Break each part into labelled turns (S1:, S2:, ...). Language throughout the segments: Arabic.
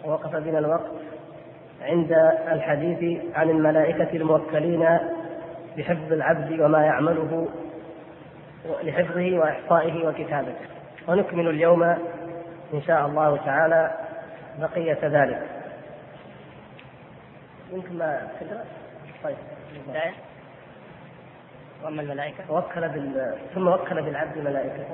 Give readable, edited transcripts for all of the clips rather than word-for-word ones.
S1: ووقف بنا الوقت عند الحديث عن الملائكة الموكلين بحفظ العبد وما يعمله لحفظه وإحصائه وكتابته، ونكمل اليوم إن شاء الله تعالى بقية ذلك. يمكن ما تقرأ؟ طيب.
S2: وأما الملائكة
S1: ثم وكل بالعبد ملائكة.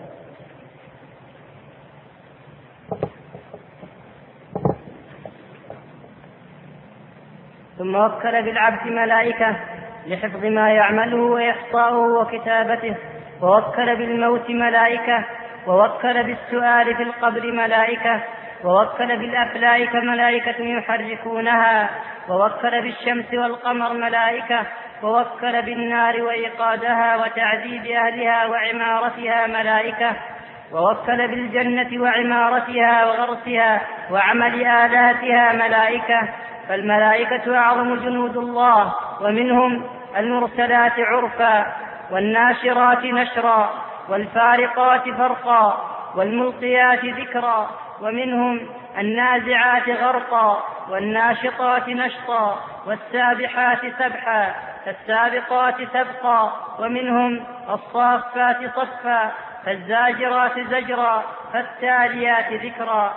S2: ثم وكل بالعبد ملائكة لحفظ ما يعمله وإحصاؤه وكتابته، ووكل بالموت ملائكة، ووكل بالسؤال في القبر ملائكة، ووكل بالأفلاك ملائكة يحركونها، ووكل بالشمس والقمر ملائكة، ووكل بالنار وإيقادها وتعذيب أهلها وعمارتها ملائكة، ووكل بالجنة وعمارتها وغرسها وعمل آلاتها ملائكة. فالملائكة أعظم جنود الله، ومنهم المرسلات عرفا، والناشرات نشرا، والفارقات فرقا، والملقيات ذكرا، ومنهم النازعات غرقا، والناشطات نشطا، والسابحات سبحا، فالسابقات سبقا، ومنهم الصافات صفا، فالزاجرات زجرا، فالتاليات ذكرا.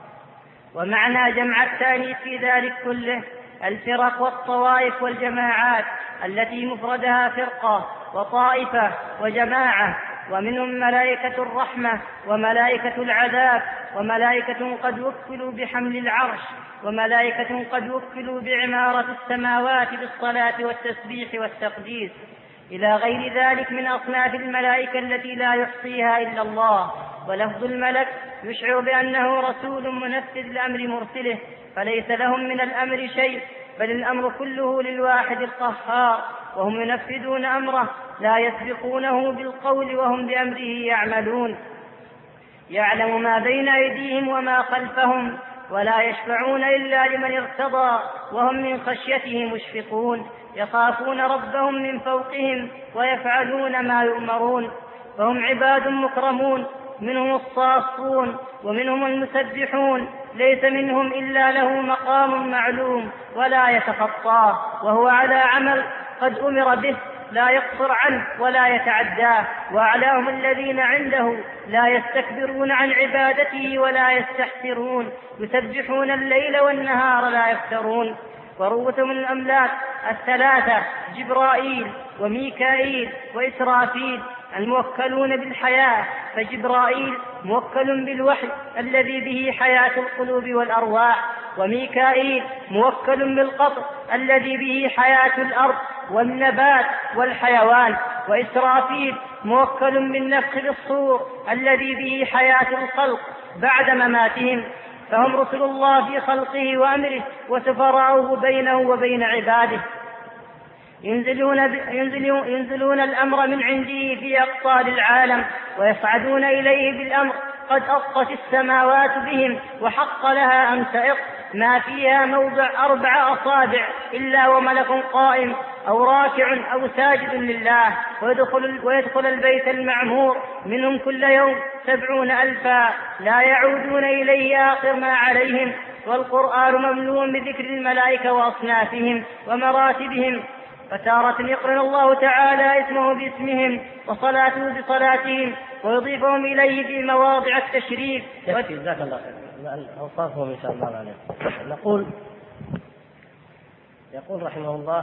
S2: ومعنى جمع التانيث في ذلك كله الفرق والطوائف والجماعات التي مفردها فرقة وطائفة وجماعة، ومنهم ملائكة الرحمة وملائكة العذاب، وملائكة قد وكلوا بحمل العرش، وملائكة قد وكلوا بعمارة السماوات بالصلاة والتسبيح والتقديس، إلى غير ذلك من أصناف الملائكة التي لا يحصيها إلا الله. ولفظ الملك يشعر بأنه رسول منفذ لأمر مرسله، فليس لهم من الأمر شيء، بل الأمر كله للواحد القهار، وهم ينفذون أمره لا يسبقونه بالقول وهم بأمره يعملون. يعلم ما بين أيديهم وما خلفهم، ولا يشفعون إلا لمن ارتضى، وهم من خشيته مشفقون، يخافون ربهم من فوقهم ويفعلون ما يؤمرون. فهم عباد مكرمون، منهم الصافون ومنهم المسبحون، ليس منهم إلا له مقام معلوم ولا يتخطاه، وهو على عمل قد أمر به لا يقصر عنه ولا يتعداه. وأعلاهم الذين عنده لا يستكبرون عن عبادته ولا يستحسرون، يسبحون الليل والنهار لا يفترون. ورؤوسهم الأملاك الثلاثة جبرائيل وميكائيل وإسرافيل الموكلون بالحياة، فجبرائيل موكل بالوحي الذي به حياة القلوب والأرواح، وميكائيل موكل بالقطر الذي به حياة الأرض والنبات والحيوان، وإسرافيل موكل بالنفخ بالصور الذي به حياة الخلق بعد مماتهم. فهم رسل الله في خلقه وأمره وسفراؤه بينه وبين عباده، ينزلون الأمر من عنده في أقطار العالم ويصعدون إليه بالأمر. قد أطت السماوات بهم وحق لها أن تئط، ما فيها موضع 4 أصابع إلا وملك قائم أو راكع أو ساجد لله، ويدخل البيت المعمور منهم كل يوم 70,000 لا يعودون إليه آخر ما عليهم. والقرآن مملوء بذكر الملائكة وأصنافهم ومراتبهم، فتارة يقرن الله تعالى اسمه باسمهم وصلاته بصلاتهم ويضيفهم إليه في مواضع التشريف.
S1: جزاك الله خير. أوصافهم إن شاء الله عليه. يقول رحمه الله: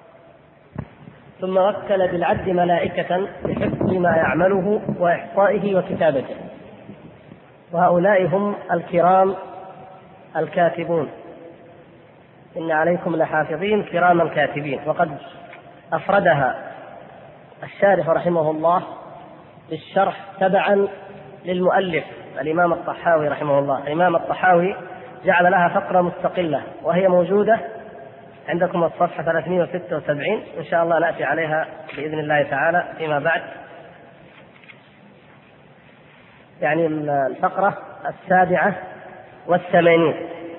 S1: ثم وكل بالعبد ملائكة لحفظ ما يعمله وإحصائه وكتابته، وهؤلاء هم الكرام الكاتبون، إن عليكم لحافظين كراما كاتبين. وقد أفردها الشارح رحمه الله بالشرح تبعا للمؤلف الإمام الطحاوي رحمه الله. الإمام الطحاوي جعل لها فقرة مستقلة، وهي موجودة عندكم الصفحة 376، إن شاء الله نأتي عليها بإذن الله تعالى فيما بعد. يعني الفقرة 87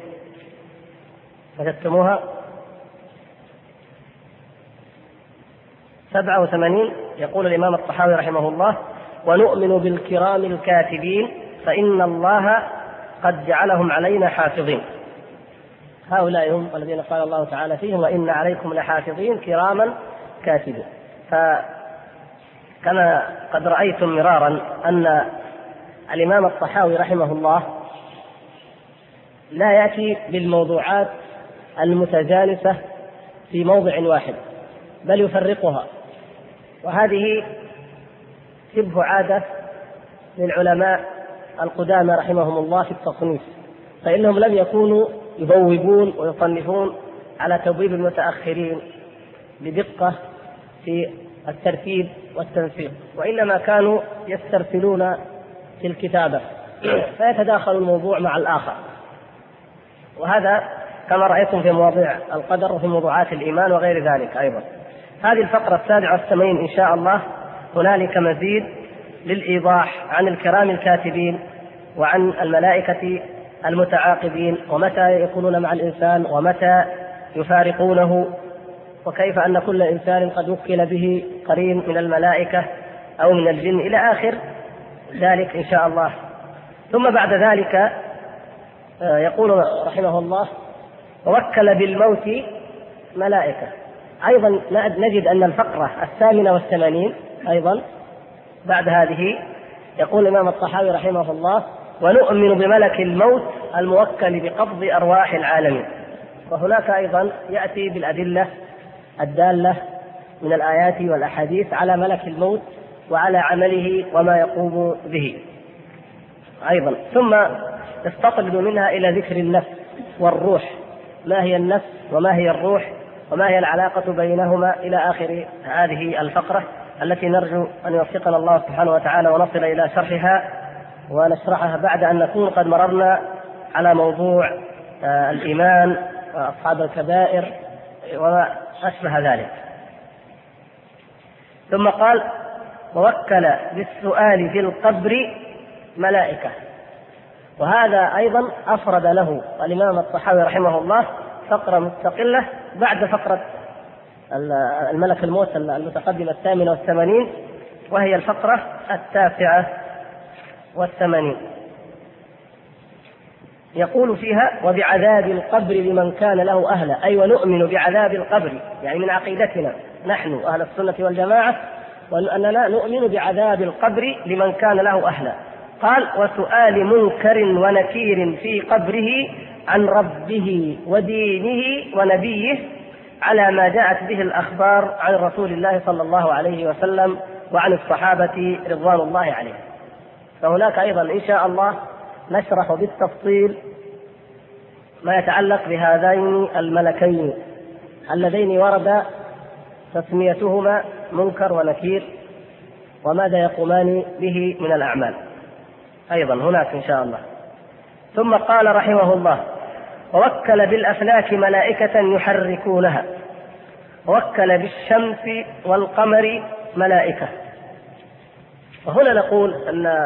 S1: وجدتموها 87. يقول الإمام الطحاوي رحمه الله: ونؤمن بالكرام الكاتبين فإن الله قد جعلهم علينا حافظين. هؤلاء هم الذين قال الله تعالى فيهم وإن عليكم لحافظين كراما كاتبين. فكما قد رأيتم مرارا أن الإمام الطحاوي رحمه الله لا يأتي بالموضوعات المتجانسة في موضع واحد، بل يفرقها، وهذه شبه عادة للعلماء القدامى رحمهم الله في التصنيف، فإنهم لم يكونوا يبوبون ويصنفون على تبويب المتأخرين بدقة في الترتيب والتنسيق، وإنما كانوا يسترسلون في الكتابة فيتداخل الموضوع مع الآخر. وهذا كما رأيتم في مواضيع القدر وفي موضوعات الإيمان وغير ذلك أيضا. هذه الفقرة 87 إن شاء الله هنالك مزيد للإيضاح عن الكرام الكاتبين وعن الملائكة المتعاقبين، ومتى يكونون مع الإنسان ومتى يفارقونه، وكيف أن كل إنسان قد وكل به قرين من الملائكة أو من الجن إلى آخر ذلك إن شاء الله. ثم بعد ذلك يقول رحمه الله ووكل بالموت ملائكة. أيضا نجد أن الفقرة 88 أيضا بعد هذه يقول الإمام الطحاوي رحمه الله ونؤمن بملك الموت الموكل بقبض أرواح العالمين. وهناك أيضا يأتي بالأدلة الدالة من الآيات والأحاديث على ملك الموت وعلى عمله وما يقوم به أيضا. ثم يستطرد منها إلى ذكر النفس والروح، ما هي النفس وما هي الروح وما هي العلاقة بينهما إلى آخر هذه الفقرة التي نرجو أن يوفقنا الله سبحانه وتعالى ونصل إلى شرحها ونشرحها بعد أن نكون قد مررنا على موضوع الإيمان وأصحاب الكبائر وما أشبه ذلك. ثم قال ووكل بالسؤال في القبر ملائكة، وهذا أيضا أفرد له الإمام الطحاوي رحمه الله فقرة مستقلة بعد فقرة الملك الموت المتقدمة 88، وهي الفقرة 89. يقول فيها وبعذاب القبر لمن كان له أهلا، أي ونؤمن بعذاب القبر، يعني من عقيدتنا نحن أهل السنة والجماعة وأننا نؤمن بعذاب القبر لمن كان له أهلا. قال وسؤال منكر ونكير في قبره عن ربه ودينه ونبيه على ما جاءت به الأخبار عن رسول الله صلى الله عليه وسلم وعن الصحابة رضوان الله عليهم. فهناك أيضا إن شاء الله نشرح بالتفصيل ما يتعلق بهذين الملكين اللذين ورد تسميتهما منكر ونكير وماذا يقومان به من الأعمال أيضا هناك إن شاء الله. ثم قال رحمه الله ووكل بالأفلاك ملائكة يحركونها، ووكل بالشمس والقمر ملائكة. وهنا نقول أن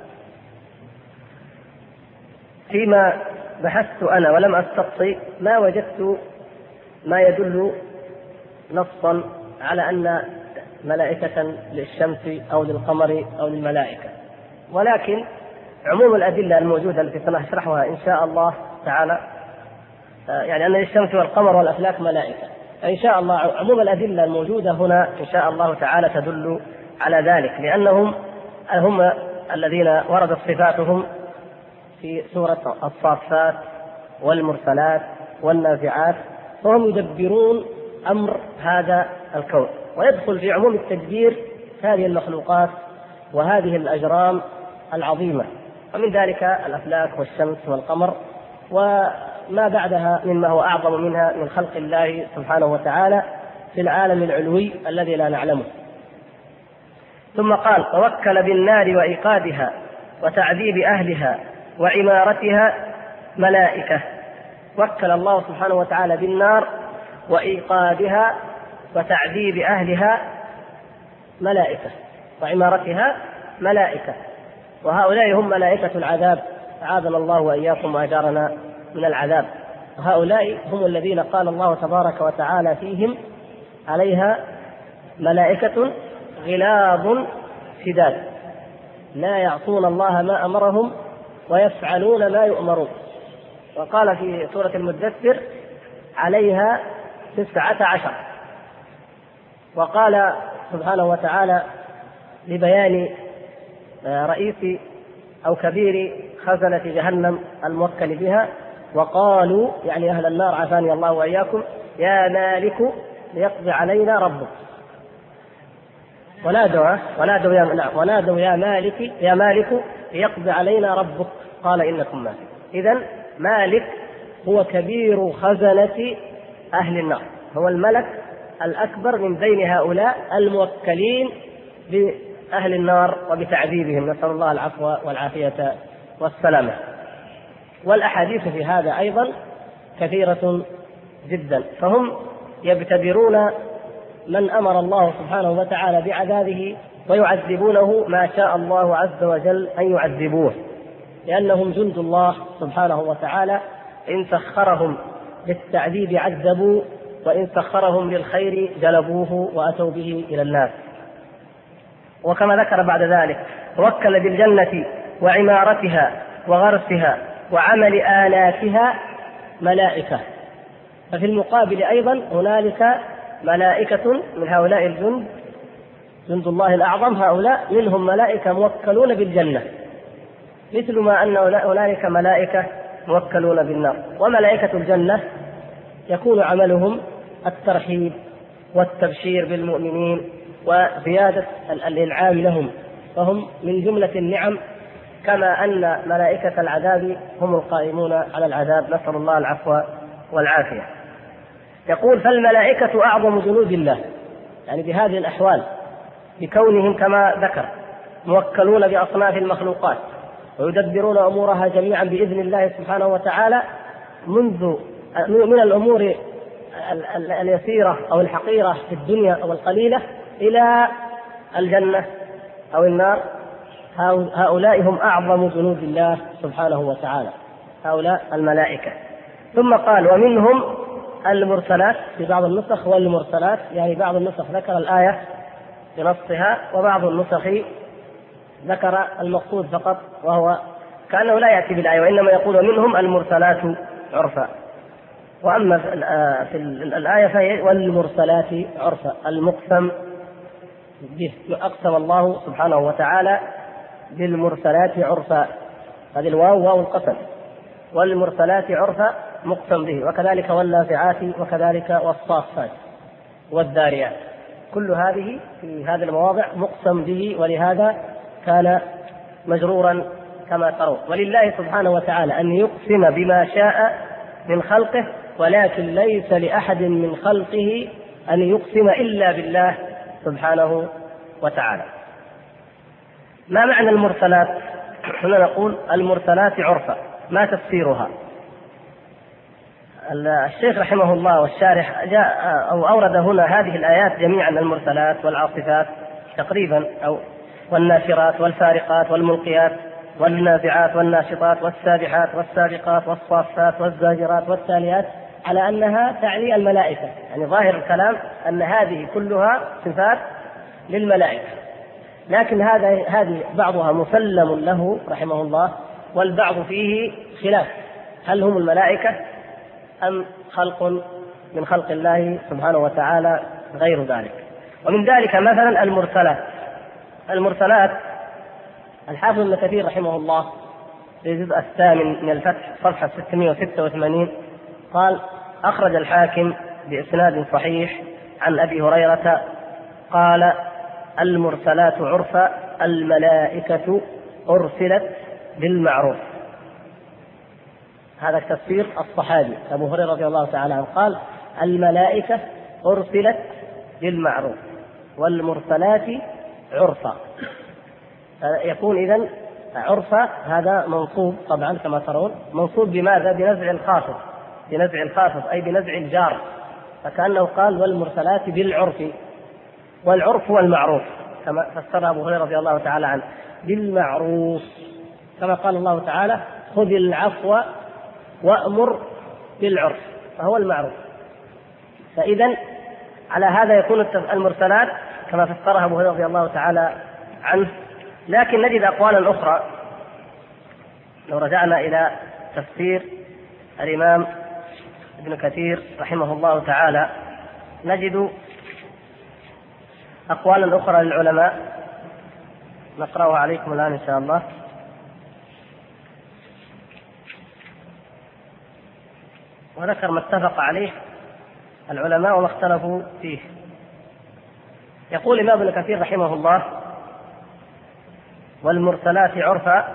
S1: فيما بحثت أنا ولم أستقصي ما وجدت ما يدل نصا على أن ملائكة للشمس أو للقمر أو للملائكة، ولكن عموم الأدلة الموجودة التي سنشرحها إن شاء الله تعالى يعني أن للشمس والقمر والأفلاك ملائكة، إن شاء الله عموم الأدلة الموجودة هنا إن شاء الله تعالى تدل على ذلك، لأنهم هم الذين وردت صفاتهم في سورة الصافات والمرسلات والنازعات، فهم يدبرون أمر هذا الكون، ويدخل في عموم التدبير هذه المخلوقات وهذه الأجرام العظيمة، ومن ذلك الأفلاك والشمس والقمر وما بعدها مما هو أعظم منها من خلق الله سبحانه وتعالى في العالم العلوي الذي لا نعلمه. ثم قال ووكل بالنار وإيقادها وتعذيب أهلها وعمارتها ملائكة. وكل الله سبحانه وتعالى بالنار وإيقادها وتعذيب أهلها ملائكة وعمارتها ملائكة، وهؤلاء هم ملائكة العذاب، أعاذنا الله وإياكم وأجارنا من العذاب. وهؤلاء هم الذين قال الله تبارك وتعالى فيهم عليها ملائكة غلاظ شداد لا يعصون الله ما أمرهم ويفعلون ما يؤمرون. وقال في سورة المدثر عليها 19. وقال سبحانه وتعالى لبيان رئيس أو كبير خزنة جهنم الموكل بها: وقالوا يعني أهل النار عافاني الله وإياكم يا مالك ليقضي علينا ربك. ونادوا يا مالك ليقضي علينا ربك قال إنكم مالك. إذن مالك هو كبير خزنة أهل النار، هو الملك الأكبر من بين هؤلاء الموكلين بأهل النار وبتعذيبهم، نسأل الله العفو والعافية والسلامة. والأحاديث في هذا أيضا كثيرة جدا، فهم يبتدرون من أمر الله سبحانه وتعالى بعذابه ويعذبونه ما شاء الله عز وجل أن يعذبوه، لأنهم جند الله سبحانه وتعالى، إن سخرهم للتعذيب عذبوا، وإن سخرهم للخير جلبوه وأتوا به إلى الناس. وكما ذكر بعد ذلك: وكل بالجنة وعمارتها وغرسها وعمل آلاتها ملائكة. ففي المقابل أيضا هنالك ملائكة من هؤلاء الجند، جند الله الأعظم، هؤلاء منهم ملائكة موكلون بالجنة، مثل ما أن هنالك ملائكة موكلون بالنار. وملائكة الجنة يكون عملهم الترحيب والتبشير بالمؤمنين وزيادة الإنعام لهم، فهم من جملة النعم، كما أن ملائكة العذاب هم القائمون على العذاب، نسأل الله العفو والعافية. يقول: فالملائكة أعظم جنود الله، يعني بهذه الأحوال، بكونهم كما ذكر موكلون بأصناف المخلوقات ويدبرون أمورها جميعا بإذن الله سبحانه وتعالى، من الأمور اليسيرة أو الحقيرة في الدنيا أو القليلة إلى الجنة أو النار. هؤلاء هم أعظم جنود الله سبحانه وتعالى، هؤلاء الملائكة. ثم قال: ومنهم المرسلات، في بعض النسخ والمرسلات، يعني بعض النسخ ذكر الآية بنصها، وبعض النسخ ذكر المقصود فقط، وهو كأنه لا يأتي بالآية، وإنما يقول: ومنهم المرسلات عرفا. وأما في الآية فهي والمرسلات عرفا، المقسم به، أقسم الله سبحانه وتعالى بالمرسلات عرفا، هذه الواو واو القسم، والمرسلات عرفا مقسم به، وكذلك والنازعات، وكذلك والصافات والذاريات، كل هذه في هذه المواضع مقسم به، ولهذا كان مجرورا كما ترون. ولله سبحانه وتعالى أن يقسم بما شاء من خلقه، ولكن ليس لأحد من خلقه أن يقسم إلا بالله سبحانه وتعالى. ما معنى المرسلات؟ هنا نقول المرسلات عرفا، ما تفسيرها؟ الشيخ رحمه الله والشارح جاء أو أورد هنا هذه الآيات جميعا: المرسلات والعاصفات تقريبا، أو والناشرات والفارقات والملقيات والنازعات والناشطات والسابحات والسابقات والصافات والزاجرات والتاليات، على أنها تعني الملائكة، يعني ظاهر الكلام أن هذه كلها صفات للملائكة. لكن هذه بعضها مسلم له رحمه الله، والبعض فيه خلاف، هل هم الملائكة أم خلق من خلق الله سبحانه وتعالى غير ذلك. ومن ذلك مثلا المرسلات الحافظ ابن كثير رحمه الله في الجزء 8 من الفتح صفحة 686 قال: أخرج الحاكم بإسناد صحيح عن أبي هريرة قال: المرسلات عرفا الملائكة أرسلت بالمعروف. هذا التفسير الصحابي أبو هريرة رضي الله تعالى عنه قال: الملائكة أرسلت بالمعروف والمرسلات عرفا. يكون إذن عرفا هذا منصوب طبعا كما ترون، منصوب بماذا؟ بنزع الخافض أي بنزع الجار، فكأنه قال والمرسلات بالعرف، والعرف هو المعروف كما فسر أبو هريرة رضي الله تعالى عنه بالمعروف، كما قال الله تعالى: خذ العفو وأمر بالعرف، فهو المعروف. فإذا على هذا يكون المرسلات كما فسرها أبو هريرة رضي الله تعالى عنه. لكن نجد أقوالا أخرى، لو رجعنا إلى تفسير الإمام ابن كثير رحمه الله تعالى نجد أقوالا أخرى للعلماء نقرأها عليكم الآن إن شاء الله. وذكر ما اتفق عليه العلماء وما اختلفوا فيه. يقول الإمام ابن كثير رحمه الله: والمرسلات عرفا.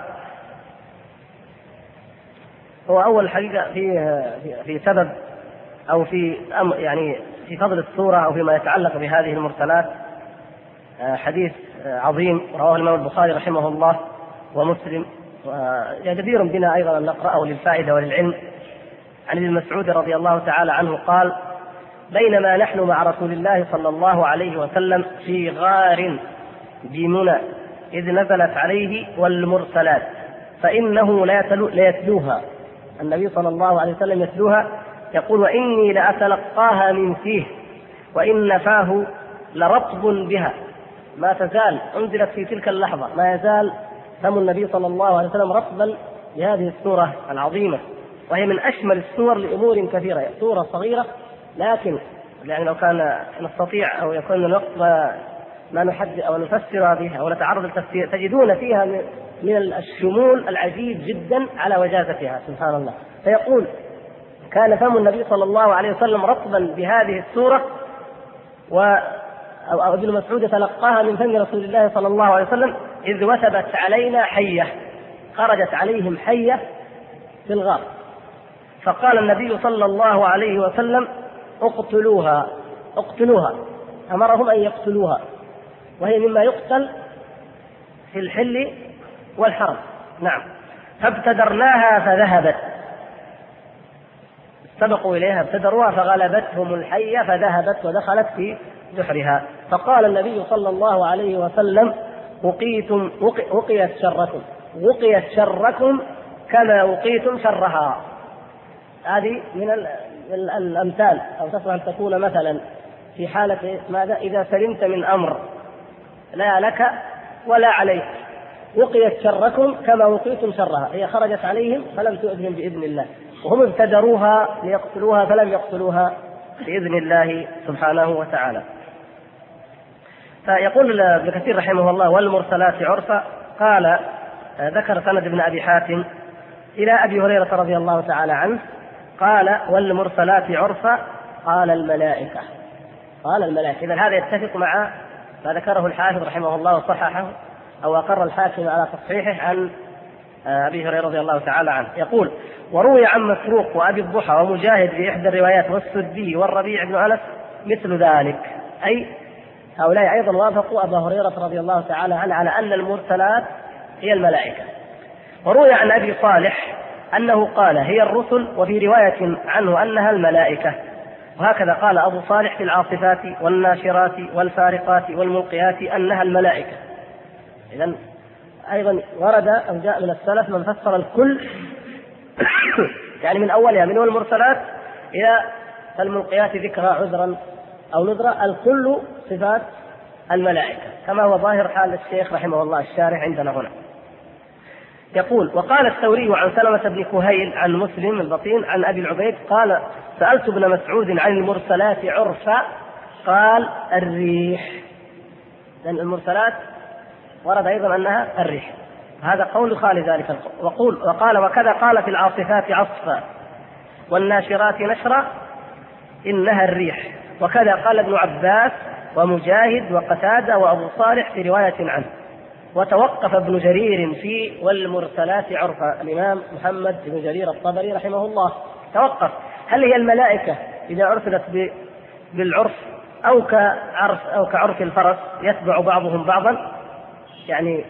S1: هو أول حقيقة في سبب أو في يعني في فضل السورة أو فيما يتعلق بهذه المرسلات حديث عظيم رواه الإمام البخاري رحمه الله ومسلم، جدير بنا أيضا أن نقرأه للفائدة وللعلم، عن ابن مسعود رضي الله تعالى عنه قال: بينما نحن مع رسول الله صلى الله عليه وسلم في غار بمنى إذ نزلت عليه والمرسلات فإنه ليتلوها، النبي صلى الله عليه وسلم يتلوها، يقول: وإني لأتلقاها من فيه وإن فاه لرطب بها. ما تزال أنزلت في تلك اللحظة، ما يزال فم النبي صلى الله عليه وسلم رطبا بهذه السورة العظيمة، وهي من أشمل السور لأمور كثيرة. سورة صغيرة لكن يعني لو كان نستطيع أو يكون الوقت ما نحدد أو نفسر بها أو نتعرض للتفسير تجدون فيها من الشمول العجيب جدا على وجازتها سبحان الله. فيقول: كان فم النبي صلى الله عليه وسلم رطبا بهذه السورة، أو ابن مسعود تلقاها من فم رسول الله صلى الله عليه وسلم إذ وثبت علينا حية، خرجت عليهم حية في الغار، فقال النبي صلى الله عليه وسلم: اقتلوها اقتلوها، أمرهم أن يقتلوها، وهي مما يقتل في الحل والحرم. نعم. فابتدرناها فذهبت، سبقوا إليها ابتدروها فغلبتهم الحية فذهبت ودخلت في جحرها. فقال النبي صلى الله عليه وسلم: وقيت شركم، وقيت شركم كما وقيتم شرها. هذه من الأمثال، أو تصلح أن تكون مثلا في حالة ماذا؟ إذا سلمت من أمر لا لك ولا عليك، وقيت شركم كما وقيتم شرها، هي خرجت عليهم فلم تؤذهم بإذن الله، وهم ابتدروها ليقتلوها فلم يقتلوها بإذن الله سبحانه وتعالى. فيقول ابن كثير رحمه الله: والمرسلات عرفا. قال ذكر سند ابن أبي حاتم إلى أبي هريرة رضي الله تعالى عنه قال: والمرسلات عرفا قال الملائكة. قال الملائكة. إذن هذا يتفق مع ما ذكره الحافظ رحمه الله وصححه أو أقر الحاكم على تصحيحه عن أبي هريرة رضي الله تعالى عنه. يقول: وروي عن مسروق وأبي الضحى ومجاهد في إحدى الروايات والسدي والربيع بن أنس مثل ذلك، أي هؤلاء أيضا وافقوا أبا هريرة رضي الله تعالى عنه على أن المرسلات هي الملائكة. وروي عن أبي صالح أنه قال: هي الرسل، وفي رواية عنه أنها الملائكة. وهكذا قال أبو صالح في العاصفات والناشرات والفارقات والملقيات أنها الملائكة. إذن أيضا ورد أو جاء من السلف من فسر الكل يعني من أولها من المرسلات إلى الملقيات ذكرى عذرا أو نذرا، الكل صفات الملائكة كما هو ظاهر حال الشيخ رحمه الله الشارح عندنا هنا. يقول: وقال الثوري عن سلمة بن كهيل عن مسلم البطين عن أبي العبيد قال: سألت ابن مسعود عن المرسلات عرفا قال: الريح. لأن المرسلات ورد أيضا أنها الريح، هذا قول خالي ذلك القول. وقال: وكذا قال في العاصفات عصفا والناشرات نشرا إنها الريح. وكذا قال ابن عباس ومجاهد وقتادة وأبو صالح في رواية عنه. وتوقف ابن جرير في والمرسلات عرفا. الإمام محمد بن جرير الطبري رحمه الله توقف: هل هي الملائكة إذا عرفت بالعرف أو كعرف الفرس يتبع بعضهم بعضا، يعني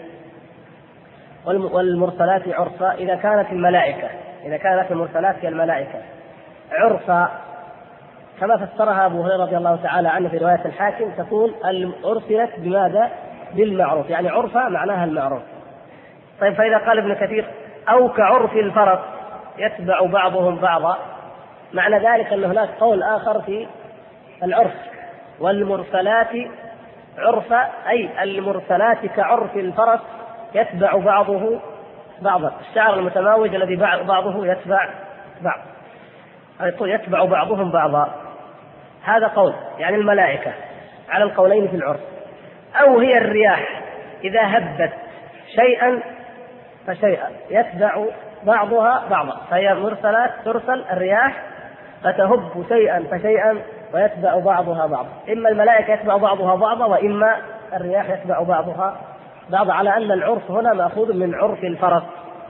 S1: والمرسلات عرفا إذا كانت المرسلات هي الملائكة عرفا كما فسرها أبو هريرة رضي الله تعالى عنه في رواية الحاكم تكون أرسلت بماذا؟ بالمعروف، يعني عرفا معناها المعروف. طيب، فإذا قال ابن كثير أو كعرف الفرس يتبع بعضهم بعضا، معنى ذلك أن هناك قول آخر في العرف: والمرسلات عرفا، أي المرسلات كعرف الفرس يتبع بعضه بعضا، الشعر المتماوج الذي بعضه يتبع بعض. يقول يتبع بعضهم بعضا، هذا قول يعني الملائكة على القولين في العرف، أو هي الرياح إذا هبت شيئا فشيئا يتبع بعضها بعضا، فهي مرسلات ترسل الرياح فتهب شيئا فشيئا ويتبع بعضها بعضا، إما الملائكة يتبع بعضها بعضا وإما الرياح يتبع بعضها بعضا، على أن العرف هنا مأخوذ من عرف الفرس.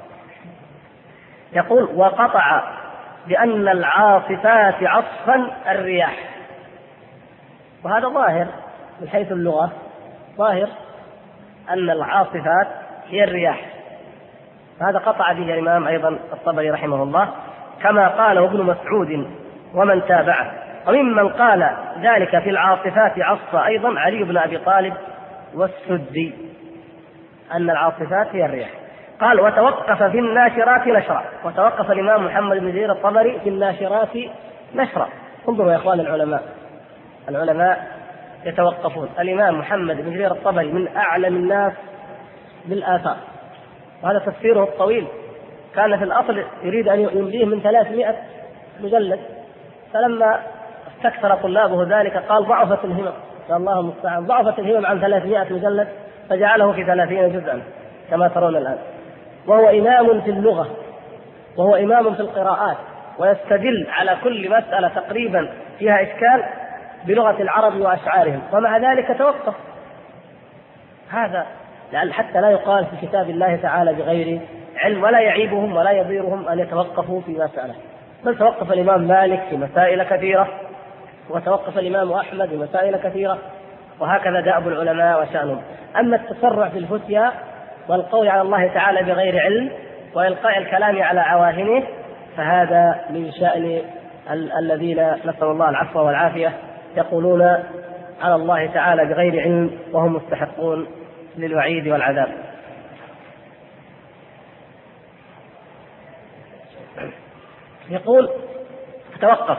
S1: يقول وقطع بأن العاصفات عصفا الرياح، وهذا ظاهر من حيث اللغة، ظاهر أن العاصفات هي الرياح، هذا قطع به الإمام أيضا الطبري رحمه الله، كما قاله ابن مسعود ومن تابعه. وممن قال ذلك في العاصفات عصفا أيضا علي بن أبي طالب والسدي، أن العاصفات هي الرياح. قال وتوقف في الناشرات نشرا، وتوقف الإمام محمد بن جرير الطبري في الناشرات نشرا. انظروا يا إخوان العلماء يتوقفون. الإمام محمد بن جرير الطبري من أعلم الناس بالآثار، وهذا تفسيره الطويل، كان في الأصل يريد أن يمليه من 300 مجلد، فلما استكثر طلابه ذلك قال ضعفت الهمم، قال الله المستعان، ضعفت الهمم عن 300 مجلد فجعله في 30 جزءا كما ترون الآن. وهو إمام في اللغة، وهو إمام في القراءات، ويستدل على كل مسألة تقريبا فيها إشكال بلغة العرب وأشعارهم، ومع ذلك توقف. هذا حتى لا يقال في كتاب الله تعالى بغير علم، ولا يعيبهم ولا يضيرهم أن يتوقفوا في مسألة، بل توقف الإمام مالك في مسائل كثيرة، وتوقف الإمام أحمد في مسائل كثيرة، وهكذا دأب العلماء وشأنهم. أما التسرع في الفتيا والقول على الله تعالى بغير علم وإلقاء الكلام على عواهنه فهذا من شأن الذين نسأل الله العفو والعافية يقولون على الله تعالى بغير علم وهم مستحقون للوعيد والعذاب. يقول توقف،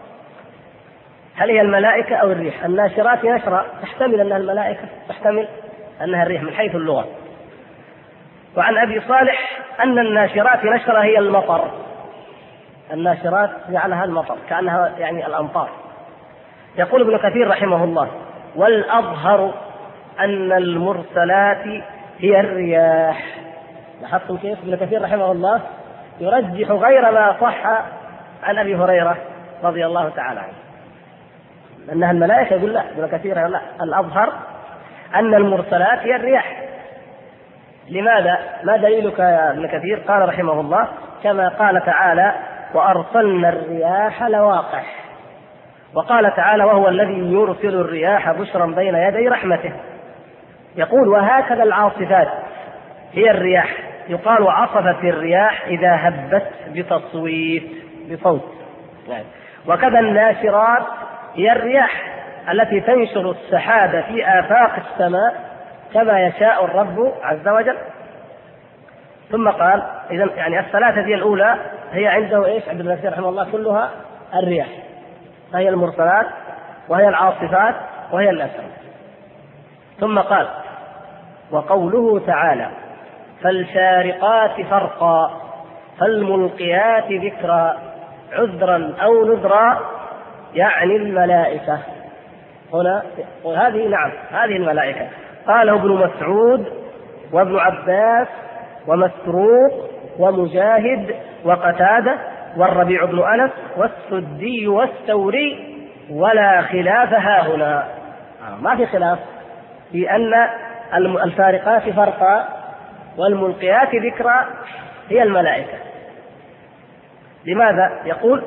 S1: هل هي الملائكة أو الريح؟ الناشرات نشرا تحتمل أنها الملائكة، تحتمل أنها الريح من حيث اللغة. وعن أبي صالح أن الناشرات نشرا هي المطر، الناشرات جعلها المطر كأنها يعني الأمطار. يقول ابن كثير رحمه الله والأظهر أن المرسلات هي الرياح. لاحظتم كيف ابن كثير رحمه الله يرجح غير ما صح عن أبي هريرة رضي الله تعالى عنه أنها الملائكة، يقول لا، ابن كثير لا، الأظهر أن المرسلات هي الرياح. لماذا؟ ما دليلك يا ابن كثير؟ قال رحمه الله كما قال تعالى وأرسلنا الرياح لواقح، وقال تعالى وهو الذي يرسل الرياح بشرا بين يدي رحمته. يقول وهكذا العاصفات هي الرياح، يقال عصفت الرياح إذا هبت بتصويت بصوت يعني. وكذا الناشرات هي الرياح التي تنشر السحاب في آفاق السماء كما يشاء الرب عز وجل. ثم قال إذن يعني الثلاثة دي الأولى هي عنده إيش؟ عند ابن كثير رحمه الله كلها الرياح، فهي المرسلات وهي العاصفات وهي الناشرات. ثم قال وقوله تعالى فالفارقات فرقا فالملقيات ذكرا عذرا أو نذرا يعني الملائكة. هنا وهذه نعم هذه الملائكة. قاله ابن مسعود وابن عباس ومسروق ومجاهد وقتادة والربيع بن أنس والسدي والثوري ولا خلاف هاهنا، ما في خلاف في أن الفارقات فرقا والملقيات ذكرا هي الملائكة. لماذا؟ يقول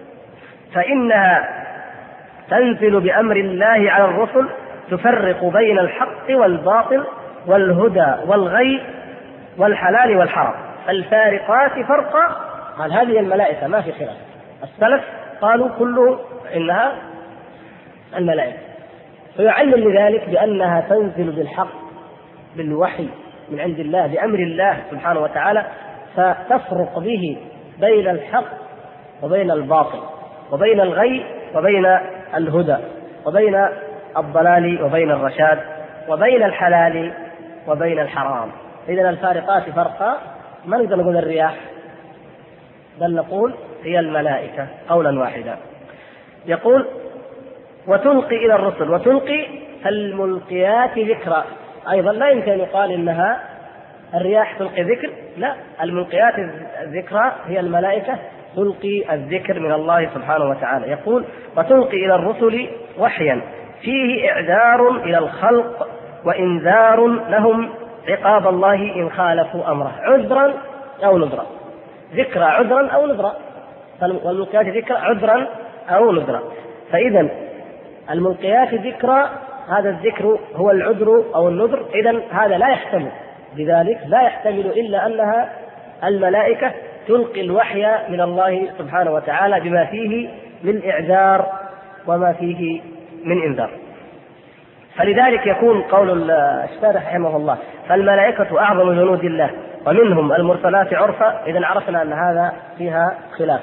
S1: فإنها تنزل بأمر الله على الرسل تفرق بين الحق والباطل والهدى والغي والحلال والحرام. الفارقات فرقا قال هذه الملائكة، ما في خلاف. السلف قالوا كلهم إنها الملائكة، فيعلم لذلك بأنها تنزل بالحق بالوحي من عند الله بأمر الله سبحانه وتعالى، فتفرق به بين الحق وبين الباطل وبين الغي وبين الهدى وبين الضلال وبين الرشاد وبين الحلال وبين الحرام. إذن الفارقات فرقا ما نقدر نقول الرياح، بل نقول هي الملائكة قولا واحدا. يقول وتلقي إلى الرسل، وتلقي الملقيات ذكرا. أيضا لا يمكن أن يقال إنها الرياح تلقي ذكر، لا، الملقيات الذكرى هي الملائكة تلقي الذكر من الله سبحانه وتعالى. يقول وتلقي إلى الرسل وحيا فيه إعذار إلى الخلق وإنذار لهم عقاب الله إن خالفوا أمره، عذرا أو نذرا. ذكرى عذرا أو نذرا، والملقيات ذكرى عذرا أو نذرا. فإذا الملقيات ذكرى هذا الذكر هو العذر أو النذر، إذن هذا لا يحتمل، بذلك لا يحتمل إلا أنها الملائكة تلقي الوحي من الله سبحانه وتعالى بما فيه من إعذار وما فيه من إنذار. فلذلك يكون قول الشارح رحمه الله فالملائكة أعظم جنود الله ومنهم المرسلات عرفا. إذن عرفنا أن هذا فيها خلاف.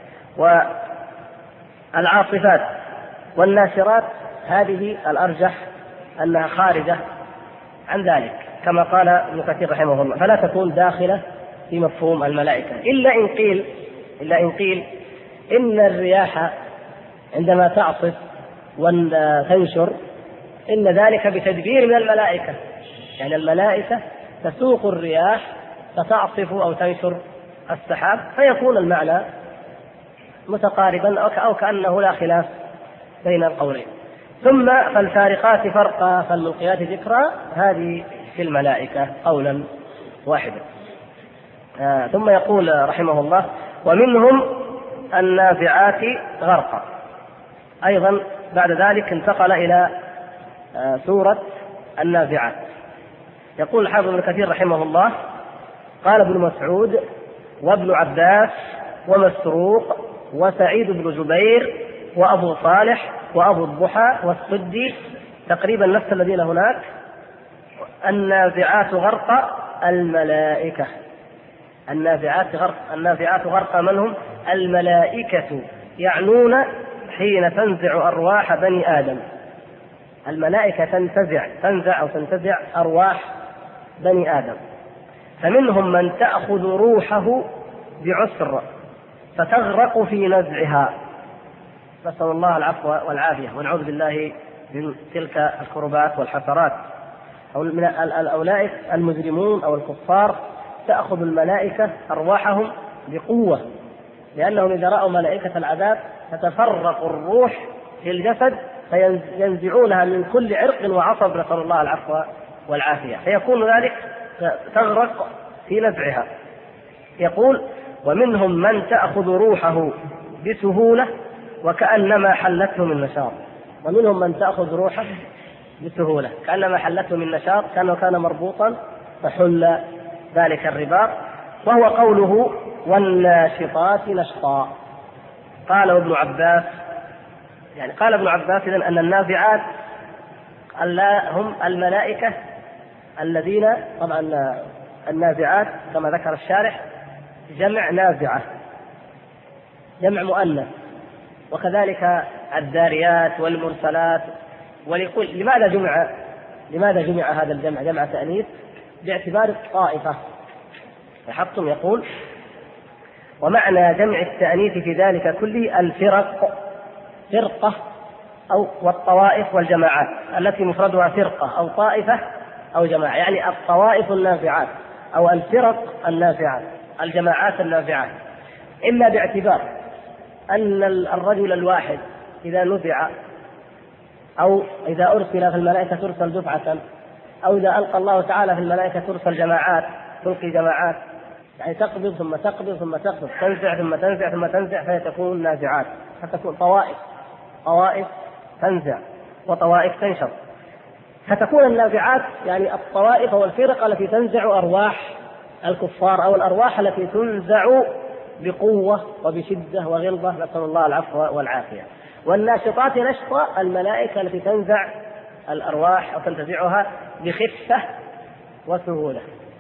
S1: والعاصفات والناشرات هذه الأرجح أنها خارجة عن ذلك كما قال ابن كثير رحمه الله، فلا تكون داخلة في مفهوم الملائكة، إلا إن قيل إن الرياح عندما تعصف وتنشر إن ذلك بتدبير من الملائكة، يعني الملائكة تسوق الرياح فتعصف أو تنشر السحاب، فيكون المعنى متقاربا أو كأنه لا خلاف بين القولين. ثم فالفارقات فرقا فالملقيات ذكرا، هذه في الملائكة قولا واحدا. ثم يقول رحمه الله ومنهم النازعات غرقا. أيضا بعد ذلك انتقل إلى سورة النازعات. يقول الحافظ ابن كثير رحمه الله قال ابن مسعود وابن عباس ومسروق وسعيد بن جبير وأبو صالح وأبو الضحى والسدي تقريبا نفس الذين هناك النازعات غرق الملائكة. النازعات غرق من هم؟ الملائكة، يعنون حين تنزع أرواح بني آدم. الملائكة تنزع أرواح بني آدم، فمنهم من تأخذ روحه بعسر فتغرق في نزعها، نسأل الله العفو والعافية ونعوذ بالله من تلك الكربات والحسرات. أو من أولئك المجرمون أو الكفار تأخذ الملائكة أرواحهم بقوة، لأنهم إذا رأوا ملائكة العذاب تتفرق الروح في الجسد فينزعونها من كل عرق وعصب، نسأل الله العفو والعافية، فيكون ذلك تغرق في نزعها. يقول ومنهم من تأخذ روحه بسهولة وكأنما حلته من نشاط. ومنهم من تأخذ روحه بسهولة كأنما حلته من نشاط، كان مربوطا فحل ذلك الرباط، وهو قوله والناشطات نشطا. قال ابن عباس إذن أن النازعات هم الملائكة الذين، طبعا النازعات كما ذكر الشارح جمع نازعة، جمع مؤنث، وكذلك الذاريات والمرسلات. لماذا جمع هذا الجمع جمع تأنيث؟ باعتبار الطائفة. لاحظتم يقول ومعنى جمع التأنيث في ذلك كله فرقة أو والطوائف والجماعات التي مفردها فرقة أو طائفة أو جماعة، يعني الطوائف النازعات أو الفرق النازعات الجماعات النازعات، إلا باعتبار أن الرجل الواحد إذا نزع أو إذا أرسل في الملائكة ترسل دفعة، أو إذا ألقى الله تعالى في الملائكة ترسل جماعات، تلقي جماعات، يعني تقبض ثم تقبض ثم تقبض، تنزع ثم تنزع ثم تنزع، فتكون نازعات، فتكون طوائف تنزع وطوائف تنشط، فتكون النازعات يعني الطوائف والفرق التي تنزع أرواح الكفار أو الأرواح التي تنزع بقوة وبشدة وغلظة، نسأل الله العفو والعافية. والناشطات نشطة الملائكة التي تنزع الأرواح وتنتزعها بخفة وسهولة.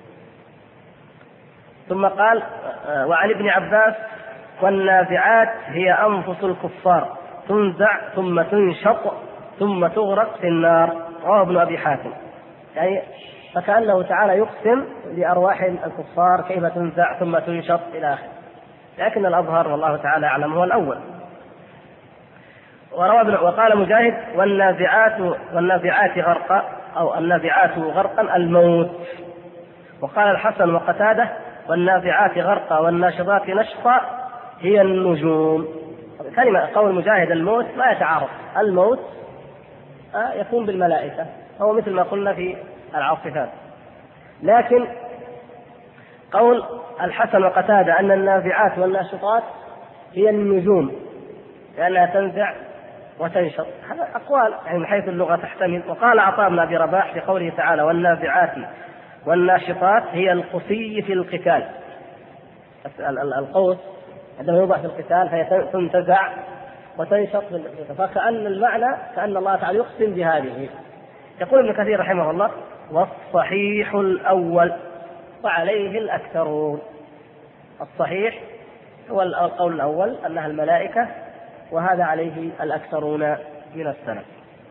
S1: ثم قال وعن ابن عباس والنازعات هي أنفس الكفار تنزع ثم تنشط ثم تغرق في النار، رواه ابن أبي حاتم. يعني فكأنه تعالى يقسم لأرواح الكفار كيف تنزع ثم تنشط إلى آخره. لكن الأظهر والله تعالى أعلم هو الأول. وقال مجاهد: والنازعات غرقا، أو النازعات غرقا الموت. وقال الحسن وقتادة: والنازعات غرقا والناشطات نشطا هي النجوم. كلمة قول مجاهد الموت لا يتعارض، الموت يكون بالملائكة، هو مثل ما قلنا في العاصفات. لكن قول الحسن وقتادة أن النازعات والناشطات هي النجوم لأنها تنزع وتنشط، هذا أقوال يعني من حيث اللغة تحتمل. وقال عطاء بن أبي رباح في قوله تعالى: والنازعات والناشطات هي القصي في القتال. القوس عندما يوضع في القتال فهي تنتزع وتنشط، فكأن المعنى كأن الله تعالى يقسم بهذه. يقول ابن كثير رحمه الله: والصحيح الأول وعليه الأكثرون. الصحيح هو القول الأول أنها الملائكة، وهذا عليه الأكثرون من السلف.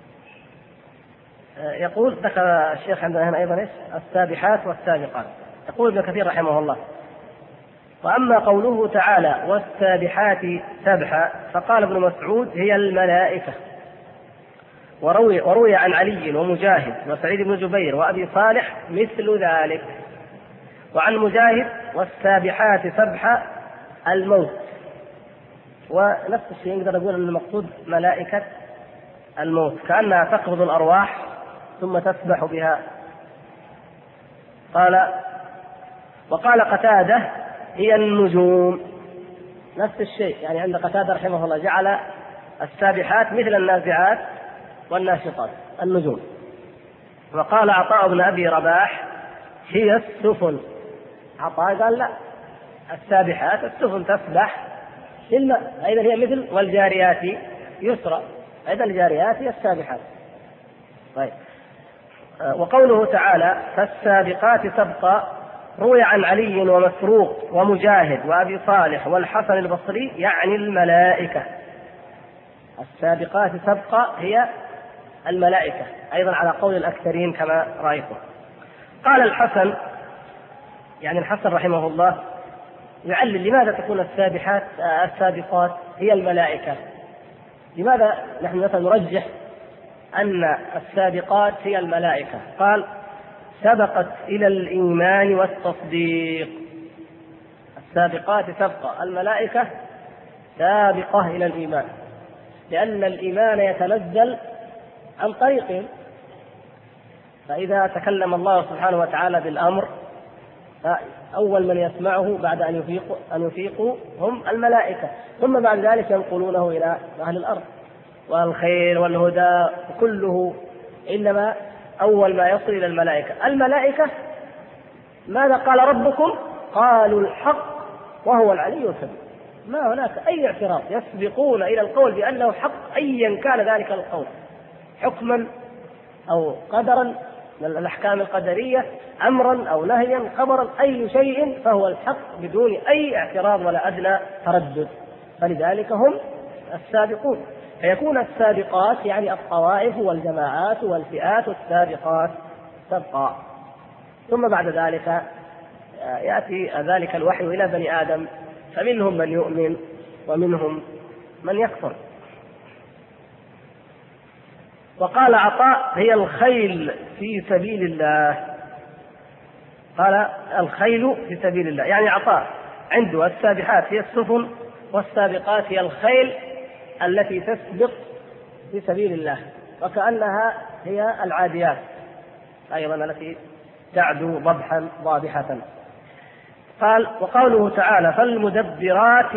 S1: يقول ذكر الشيخ عندنا هنا أيضا السابحات والسابقات. يقول ابن كثير رحمه الله: وأما قوله تعالى والسابحات سبحا فقال ابن مسعود: هي الملائكة. وروي عن علي ومجاهد وسعيد بن جبير وأبي صالح مثل ذلك. وعن مجاهد: والسابحات سبحا الموت. ونفس الشيء نقدر نقول أن المقصود ملائكة الموت، كأنها تقبض الأرواح ثم تسبح بها. وقال قتادة: هي النجوم. نفس الشيء، يعني عند قتادة رحمه الله جعل السابحات مثل النازعات والناشطات النجوم. وقال عطاء بن أبي رباح: هي السفن. عطاء قال لا، السابحات السفن تسبح في الماء، أيضا هي مثل والجاريات يسرا، أيضا الجاريات هي السابحات. طيب. وقوله تعالى فالسابقات سبقا روي عن علي ومسروق ومجاهد وأبي صالح والحسن البصري يعني الملائكة. السابقات سبقا هي الملائكة، أيضا على قول الأكثرين كما رأيتم. قال الحسن، يعني الحسن رحمه الله، يعلل لماذا تكون السابقات هي الملائكة. لماذا نحن مثلا نرجح أن السابقات هي الملائكة؟ قال: سبقت إلى الإيمان والتصديق. السابقات سبقة، الملائكة سابقة إلى الإيمان، لأن الإيمان يتنزل عن طريقهم. فإذا تكلم الله سبحانه وتعالى بالأمر فأول من يسمعه بعد أن يفيقوا هم الملائكة، ثم بعد ذلك ينقلونه إلى أهل الأرض، والخير والهدى كله إنما أول ما يصل إلى الملائكة. الملائكة ماذا قال ربكم؟ قالوا الحق وهو العلي الكبير. ما هناك أي اعتراض، يسبقون إلى القول بأنه حق أيا كان ذلك القول، حكما أو قدرا من الأحكام القدرية، أمرا أو نهيا، خبرا، أي شيء فهو الحق بدون أي اعتراض ولا أدنى تردد. فلذلك هم السابقون. فيكون السابقات يعني الطوائف والجماعات والفئات السابقات سبقا. ثم بعد ذلك يأتي ذلك الوحي إلى بني آدم، فمنهم من يؤمن ومنهم من يكفر. وقال عطاء: هي الخيل في سبيل الله. قال الخيل في سبيل الله، يعني عطاء عنده السابحات هي السفن والسابقات هي الخيل التي تسبق في سبيل الله، وكأنها هي العاديات أيضا التي تعدو ضبحا ضابحة. قال: وقوله تعالى فالمدبرات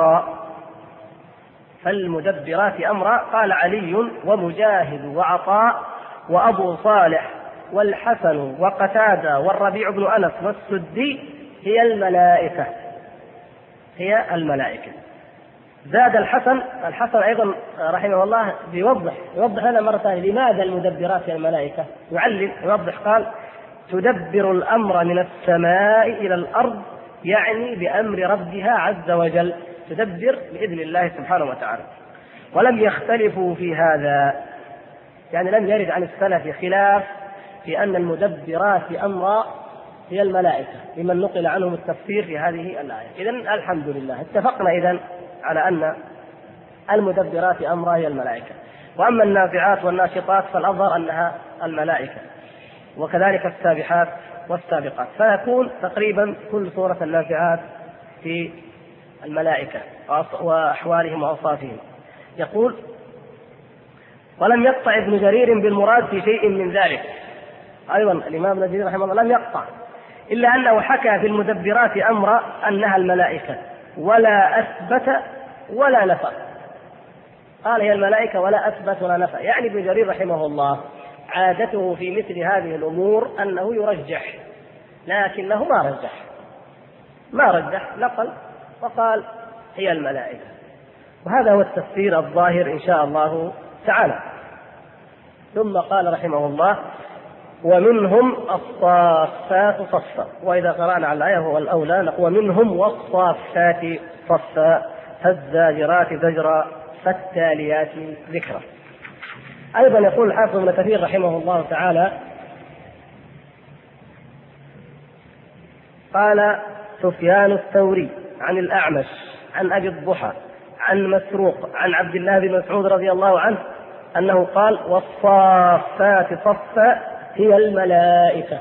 S1: أمرا قال علي ومجاهد وعطاء وأبو صالح والحسن وقتادة والربيع بن أنس والسدي هي الملائكة. زاد الحسن أيضا رحمه الله يوضح لنا مرة ثانية لماذا المدبرات هي الملائكة. يوضح قال: تدبر الأمر من السماء إلى الأرض، يعني بأمر ربها عز وجل، تدبر بإذن الله سبحانه وتعالى. ولم يختلفوا في هذا، يعني لم يرد عن السلف خلاف في أن المدبرات أمرا هي الملائكة لمن نقل عنهم التفسير في هذه الآية. إذن الحمد لله اتفقنا إذن على أن المدبرات أمرها هي الملائكة. وأما النازعات والناشطات فالأظهر أنها الملائكة، وكذلك السابحات والسابقات، فيكون تقريبا كل سورة النازعات في الملائكة وأحوالهم وأوصافهم. يقول: ولم يقطع ابن جرير بالمراد في شيء من ذلك. أيضا الإمام ابن جرير رحمه الله لم يقطع، إلا أنه حكى في المدبرات أمر أنها الملائكة ولا أثبت ولا نفى. قال هي الملائكة ولا أثبت ولا نفى. يعني ابن جرير رحمه الله عادته في مثل هذه الأمور أنه يرجح، لكنه ما رجح نقل وقال هي الملائكة. وهذا هو التفسير الظاهر إن شاء الله تعالى. ثم قال رحمه الله: ومنهم الصافات صفا. وإذا قرأنا على الآية هو الأولى نقول ومنهم والصافات صفا فالزاجرات زجرا فالتاليات ذكرا. أيضا يقول الحافظ ابن كثير رحمه الله تعالى: قال سفيان الثوري عن الأعمش عن أبي الضحى عن مسروق عن عبد الله بن مسعود رضي الله عنه أنه قال: والصافات صفا هي الملائكة.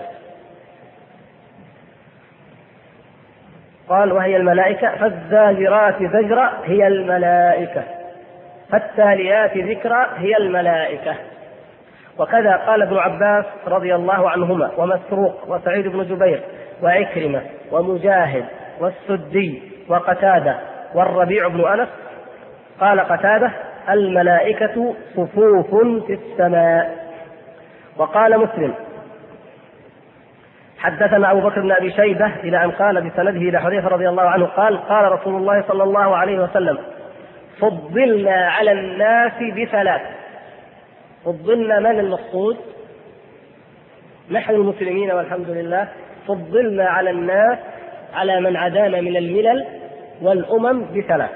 S1: قال وهي الملائكة. فالزاجرات زجرا هي الملائكة. فالتاليات ذكرا هي الملائكة. وكذا قال ابن عباس رضي الله عنهما ومسروق وسعيد بن جبير وعكرمة ومجاهد والسدي وقتادة والربيع بن أنس. قال قتادة: الملائكة صفوف في السماء. وقال مسلم: حدثنا أبو بكر بن أبي شيبة إلى أن قال بسنده إلى حذيفة رضي الله عنه قال: قال رسول الله صلى الله عليه وسلم: فضلنا على الناس بثلاث. فضلنا من المقصود؟ نحن المسلمين والحمد لله. فضلنا على الناس على من عدانا من الملل والأمم بثلاث: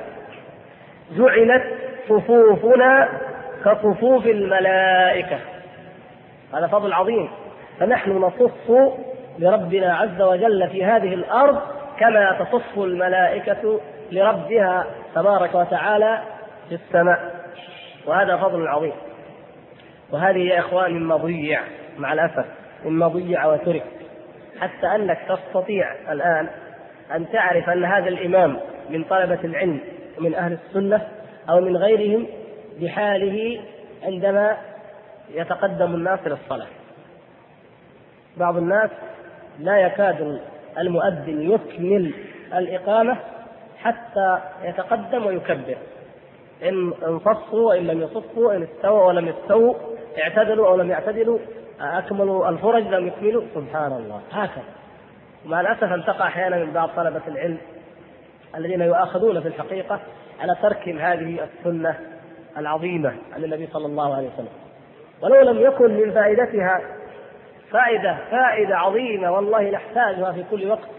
S1: جعلت صفوفنا كصفوف الملائكة. هذا فضل عظيم. فنحن نصف لربنا عز وجل في هذه الأرض كما تصف الملائكة لربها تبارك وتعالى في السماء، وهذا فضل عظيم. وهذه يا إخوان مما ضيع مع الأسف، مما ضيع وترك، حتى أنك تستطيع الآن أن تعرف أن هذا الإمام من طلبة العلم ومن أهل السنة أو من غيرهم بحاله عندما يتقدم الناس للصلاة. بعض الناس لا يكاد المؤذن يكمل الإقامة حتى يتقدم ويكبر، إن صفوا وإن لم يصفوا، إن استووا ولم يستووا، اعتدلوا أو لم يعتدلوا، أكملوا الفرج لم يكملوا. سبحان الله. هكذا مع الأسف أن تقع أحيانا من بعض طلبة العلم الذين يؤاخذون في الحقيقة على ترك هذه السنة العظيمة عن النبي صلى الله عليه وسلم. ولو لم يكن من فائدتها فائدة عظيمة والله نحتاجها في كل وقت،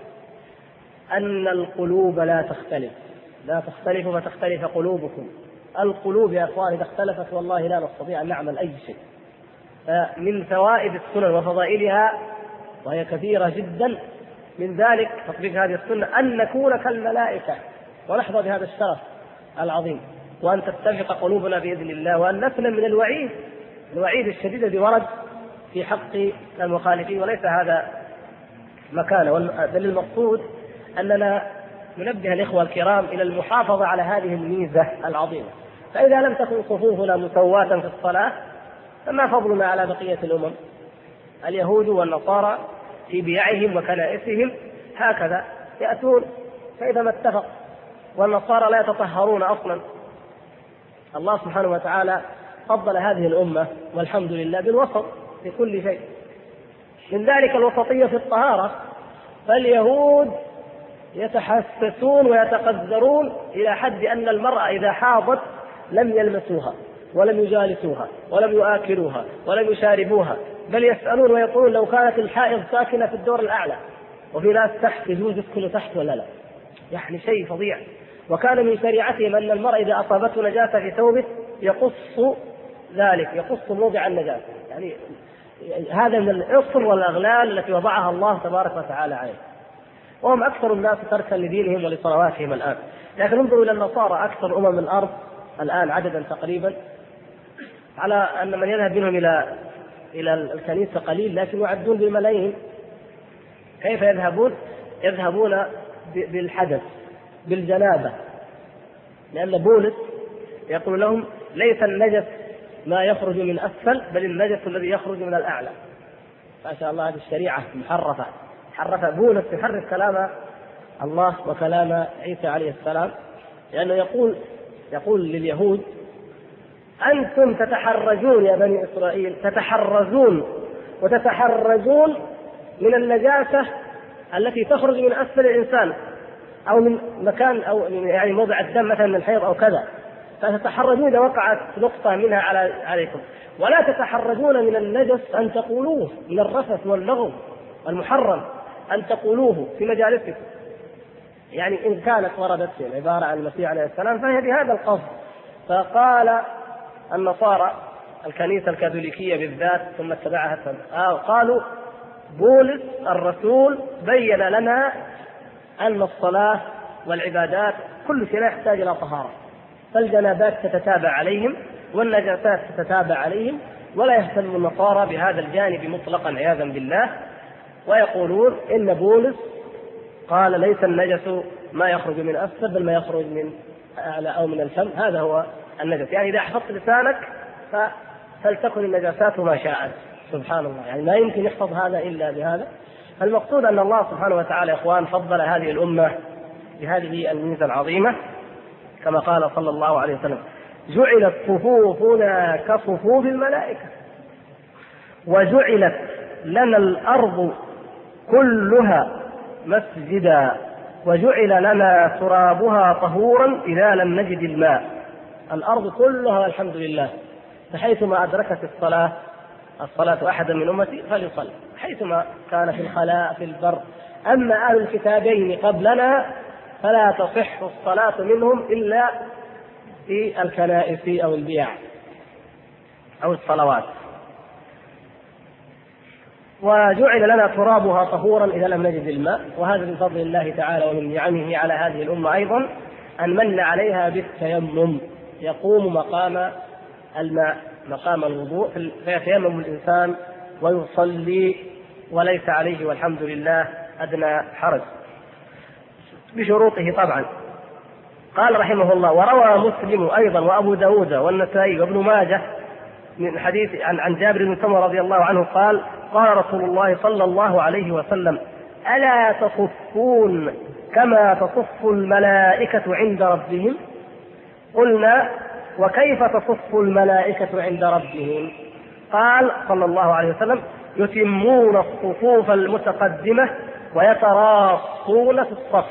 S1: أن القلوب لا تختلف فتختلف قلوبكم. القلوب يا أخوان إذا اختلفت والله لا نستطيع أن نعمل أي شيء. فمن فوائد السنن وفضائلها وهي كثيرة جدا، من ذلك تطبيق هذه السنة أن نكون كالملائكة ونحظى بهذا الشرف العظيم، وأن تتفق قلوبنا بإذن الله، وأن نسلم من الوعيد الشديد الذي ورد في حق المخالفين، وليس هذا مكانه. بل المقصود أننا ننبه الإخوة الكرام إلى المحافظة على هذه الميزة العظيمة. فإذا لم تكن صفوفنا مسواة في الصلاة فما فضلنا على بقية الأمم؟ اليهود والنصارى في بيعهم وكنائسهم هكذا يأتون، فإذا ما اتفق، والنصارى لا يتطهرون أصلا. الله سبحانه وتعالى فضل هذه الأمة والحمد لله بالوسط في كل شيء، من ذلك الوسطية في الطهارة. فاليهود يتحسسون ويتقذرون إلى حد أن المرأة إذا حاضت لم يلمسوها ولم يجالسوها ولم يؤكلوها ولم يشاربوها، بل يسألون ويقولون لو كانت الحائض ساكنة في الدور الأعلى وفي ناس تحت يجوز يسكنوا تحت ولا لا. يعني شيء فظيع. وكان من شريعتهم أن المرأة إذا أصابته نجاسة في ثوبه يقص موضع النجاسة، يعني هذا من العصر والأغلال التي وضعها الله تبارك وتعالى عليه، وهم أكثر الناس تركا لدينهم ولصلواتهم الآن. لكن انظروا إلى النصارى أكثر الأرض الآن عددا تقريبا، على أن من يذهب منهم إلى الكنيسة قليل، لكن يعدون بالملايين. كيف يذهبون؟ يذهبون بالحدث، بالجنابة، لأن بولس يقول لهم ليس النجس ما يخرج من أسفل، بل النجس الذي يخرج من الأعلى. ما شاء الله، هذه الشريعة محرفة، حرف بولس يحرف كلام الله وكلام عيسى عليه السلام، لأنه يقول لليهود أنتم تتحرجون يا بني إسرائيل، تتحرزون وتتحرجون من النجاسة التي تخرج من أسفل الإنسان، أو من مكان، أو يعني موضع الدم مثلا من الحيض أو كذا، فتتحرجون إذا وقعت نقطة منها عليكم، ولا تتحرجون من النجس أن تقولوه، من الرفث واللغو المحرم أن تقولوه في مجالسكم. يعني إن كانت وردت في العبارة عن المسيح عليه السلام فهي بهذا القصد. فقال النصارى الكنيسة الكاثوليكية بالذات ثم اتبعها قالوا بولس الرسول بين لنا أن الصلاة والعبادات كل شيء لا يحتاج إلى طهارة، فالجنابات تتتابع عليهم والنجاسات تتتابع عليهم، ولا يهتم النصارى بهذا الجانب مطلقا عياذا بالله، ويقولون إن بولس قال ليس النجس ما يخرج من أسفل بل ما يخرج من أعلى أو من الفم، هذا هو النجس. يعني إذا حفظت لسانك فلتكن النجاسات ما شاءت. سبحان الله، يعني ما يمكن يحفظ هذا إلا بهذا. المقصود أن الله سبحانه وتعالى يا إخوان فضل هذه الأمة بهذه الميزة العظيمة، كما قال صلى الله عليه وسلم جعلت صفوفنا كصفوف الملائكة، وجعلت لنا الأرض كلها مسجدا، وجعل لنا ترابها طهورا إذا لم نجد الماء. الأرض كلها الحمد لله، فحيثما أدركت الصلاة أحدا من أمتي فليصلي، حيثما كان في الخلاء في البر. أما أهل الكتابين قبلنا فلا تصح الصلاة منهم إلا في الكنائس أو البيع أو الصلوات. وجعل لنا ترابها طهورا إذا لم نجد الماء، وهذا من فضل الله تعالى ومن نعمه على هذه الأمة أيضا أن من عليها بالتيمم، يقوم مقام الماء، مقام الوضوء، فيتيمم الإنسان ويصلي وليس عليه والحمد لله أدنى حرج، بشروطه طبعا. قال رحمه الله وروى مسلم أيضا وأبو داود والنسائي وابن ماجه من حديث عن جابر بن سمرة رضي الله عنه قال قال رسول الله صلى الله عليه وسلم ألا تصفون كما تصف الملائكة عند ربهم؟ قلنا وكيف تصف الملائكة عند ربهم؟ قال صلى الله عليه وسلم يتمون الصفوف المتقدمة ويتراصون في الصف.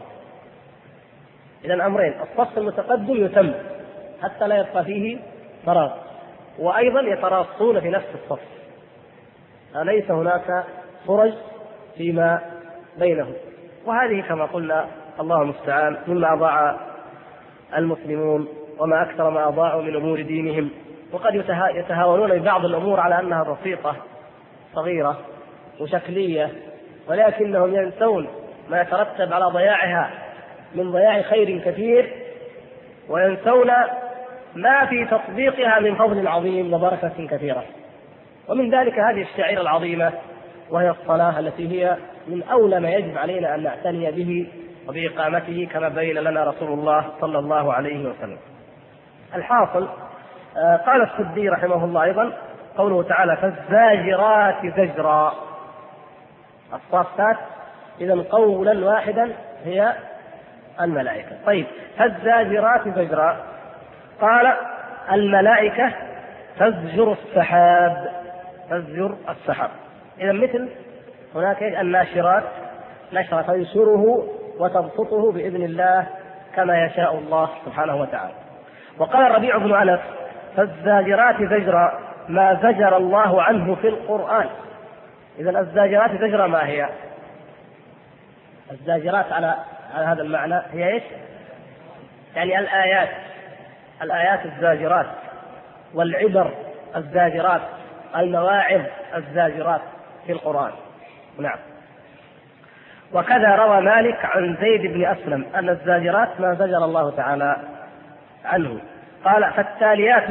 S1: إذن أمرين، الصف المتقدم يتم حتى لا يبقى فيه فراغ، وأيضا يتراصون في نفس الصف، ليس هناك فرج فيما بينهم. وهذه كما قلنا الله المستعان مما أضاع المسلمون، وما أكثر ما أضاعوا من أمور دينهم. وقد يتهاونون ببعض الأمور على أنها بسيطة صغيرة وشكلية، ولكنهم ينسون ما يترتب على ضياعها من ضياع خير كثير، وينسون ما في تطبيقها من فضل عظيم وبركة كثيرة. ومن ذلك هذه الشعيرة العظيمة وهي الصلاة، التي هي من أولى ما يجب علينا أن نعتني به وبإقامته كما بين لنا رسول الله صلى الله عليه وسلم. الحاصل قال السدي رحمه الله أيضا قوله تعالى فالزاجرات زجرا، الصافات، إذا قولا واحدا هي الملائكة. طيب فالزاجرات زجرا، قال الملائكة تزجر السحاب، تزجر السحاب. إذا مثل هناك الناشرات نشرة تنشره وتبسطه بإذن الله كما يشاء الله سبحانه وتعالى. وقال ربيع بن أنس فالزاجرات زجرا ما زجر الله عنه في القرآن. إذا الزاجرات زجرا ما هي؟ الزاجرات على هذا المعنى هي إيش؟ يعني الآيات الزاجرات، والعبر الزاجرات، المواعظ الزاجرات في القرآن. نعم. وكذا روى مالك عن زيد بن أسلم أن الزاجرات ما زجر الله تعالى عنه. قال فالتاليات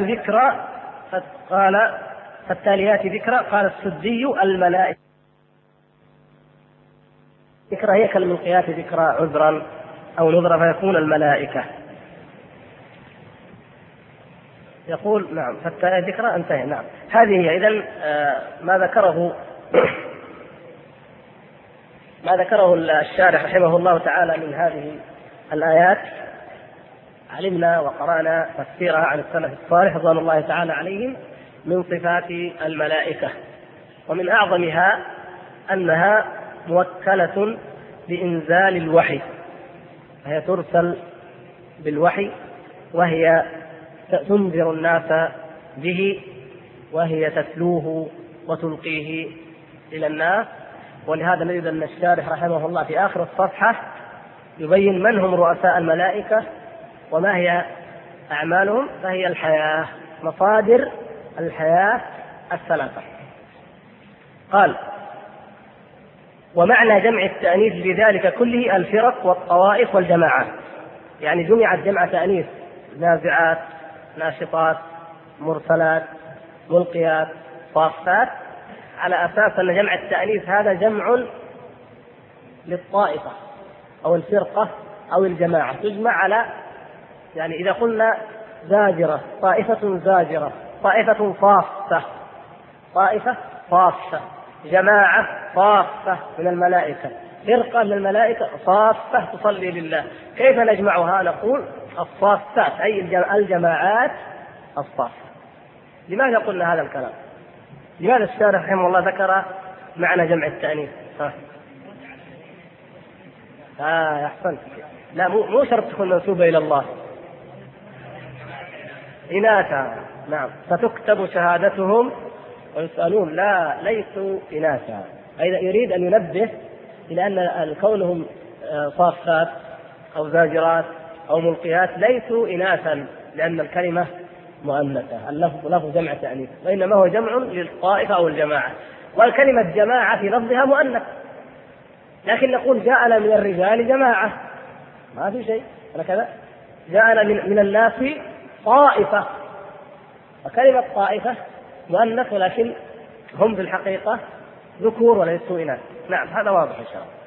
S1: ذكرى قال السدي الملائكة. ذكرى هي كالملقيات ذكرى عذرا أو نذرا فيكون الملائكة. يقول نعم فالذكرى انتهى. نعم هذه هي. إذن ما ذكره الشارح رحمه الله تعالى من هذه الآيات علمنا وقرأنا تفسيرها عن السلف الصالح رضوان الله تعالى عليهم من صفات الملائكة. ومن أعظمها أنها موكلة بإنزال الوحي، فهي ترسل بالوحي وهي تنذر الناس به وهي تتلوه وتلقيه إلى الناس. ولهذا نجد أن الشارح رحمه الله في آخر الصفحة يبين من هم رؤساء الملائكة وما هي أعمالهم. فهي الحياة، مصادر الحياة الثلاثة. قال ومعنى جمع التأنيث بذلك كله الفرق والطوائف والجماعات، يعني جمعت جمع تأنيث نازعات ناشطات مرسلات ملقيات صافات على أساس أن جمع التأنيث هذا جمع للطائفة أو الفرقة أو الجماعة، تجمع على يعني إذا قلنا زاجرة طائفة زاجرة، طائفة صافة، جماعة صافة من الملائكة، فرقة من الملائكة صافة تصلي لله. كيف نجمعها؟ نقول الصافات أي الجماعات الصافة. لماذا قلنا هذا الكلام؟ لماذا الشارح رحمه الله ذكر معنى جمع التأنيث؟ أحسنت. لا مو شرط تكون منسوبة إلى الله. إناثا، نعم، ستكتب شهادتهم ويسألون. لا، ليسوا إناثا. أيضا يريد أن ينبه إلى أن كونهم صافات أو زاجرات أو ملقيات ليسوا إناثا، لأن الكلمة مؤنثة، اللفظ لفظ جمع تأنيث، وإنما هو جمع للطائفة أو الجماعة. والكلمة جماعة في لفظها مؤنث، لكن نقول جاءنا من الرجال جماعة، ما في شيء هكذا. جاءنا من الناس طائفة، وكلمة طائفة مؤنث، ولكن هم في الحقيقة ذكور وليسوا إناث. نعم، هذا واضح إن شاء الله.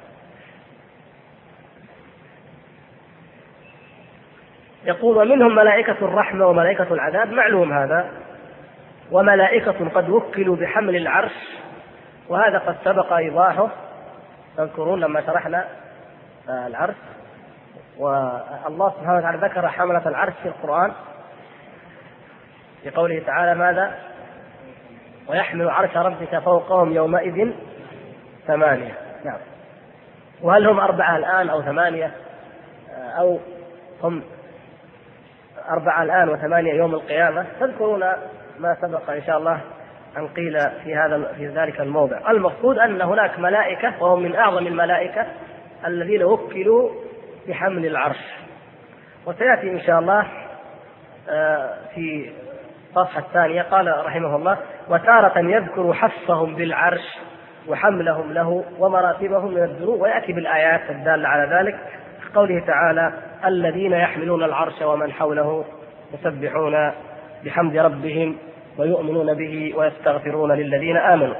S1: يقول ومنهم ملائكة الرحمة وملائكة العذاب، معلوم هذا. وملائكة قد وكلوا بحمل العرش، وهذا قد سبق إيضاحه، تذكرون لما شرحنا العرش، والله سبحانه وتعالى ذكر حملة العرش في القرآن في قوله تعالى ماذا؟ ويحمل عرش ربك فوقهم يومئذ 8. نعم. وهل هم 4 الآن أو 8 أو هم 4 الآن و8 يوم القيامة؟ تذكرون ما سبق إن شاء الله أن قيل في ذلك الموضع. المقصود أن هناك ملائكة وهم من أعظم الملائكة الذين وكلوا بحمل العرش، وسيأتي إن شاء الله في الصفحة الثانية. قال رحمه الله وتارة يذكر حفهم بالعرش وحملهم له ومراتبهم من الذنوب، ويأتي بالآيات الدالة على ذلك في قوله تعالى الذين يحملون العرش ومن حوله يسبحون بحمد ربهم ويؤمنون به ويستغفرون للذين آمنوا.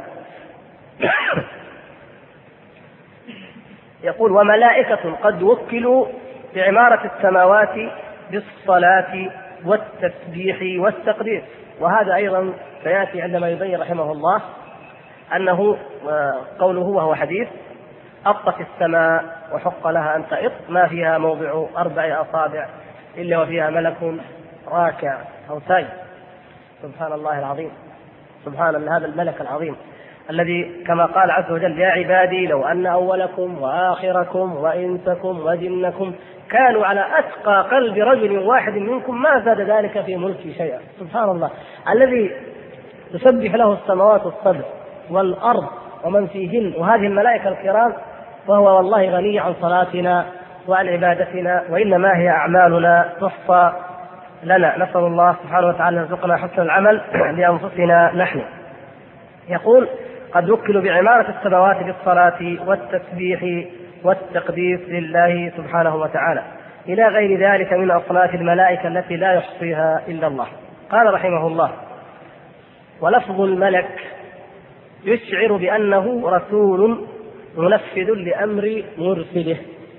S1: يقول وملائكة قد وكلوا بعمارة السماوات بالصلاة والتسبيح والتقدير، وهذا أيضا سيأتي عندما يبين رحمه الله أنه قوله وهو حديث أطت السماء وحق لها أن تئط ما فيها موضع 4 أصابع إلا وفيها ملك راكع أو ساجد. سبحان الله العظيم، سبحان هذا الملك العظيم الذي كما قال عز وجل يا عبادي لو أن أولكم وآخركم وإنسكم وجنكم كانوا على أتقى قلب رجل واحد منكم ما زاد ذلك في ملكي شيئا. سبحان الله الذي تسبح له السماوات السبع والأرض ومن فيهن وهذه الملائكة الكرام، فهو والله غني عن صلاتنا وعن عبادتنا، وإنما هي أعمالنا تحصى لنا. نسأل الله سبحانه وتعالى يرزقنا حسن العمل لأنفسنا نحن. يقول قد وكلوا بعمارة السماوات بالصلاة والتسبيح والتقديس لله سبحانه وتعالى إلى غير ذلك من أصناف الملائكة التي لا يحصيها إلا الله. قال رحمه الله: ولفظ الملك يشعر بأنه رسول منفذ لأمر مرسله.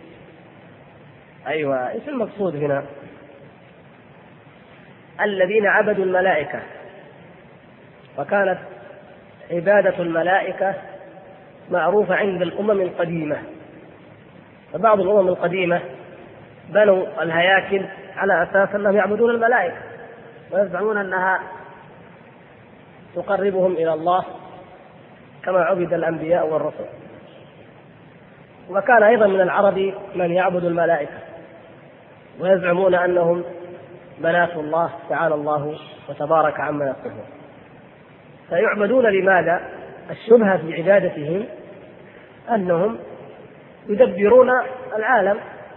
S1: أيوة، إيش المقصود هنا؟ الذين عبدوا الملائكة، وكانت عبادة الملائكة معروفة عند الأمم القديمة، فبعض الأمم القديمة بنوا الهياكل على أساس أنهم يعبدون الملائكة ويزعمون أنها تقربهم إلى الله كما عبد الأنبياء والرسل. وكان أيضا من العرب من يعبد الملائكة ويزعمون أنهم بنات الله تعالى الله وتبارك عما يصفون. فيعبدون لماذا؟ الشبهة في عبادتهم أنهم يدبرون العالم،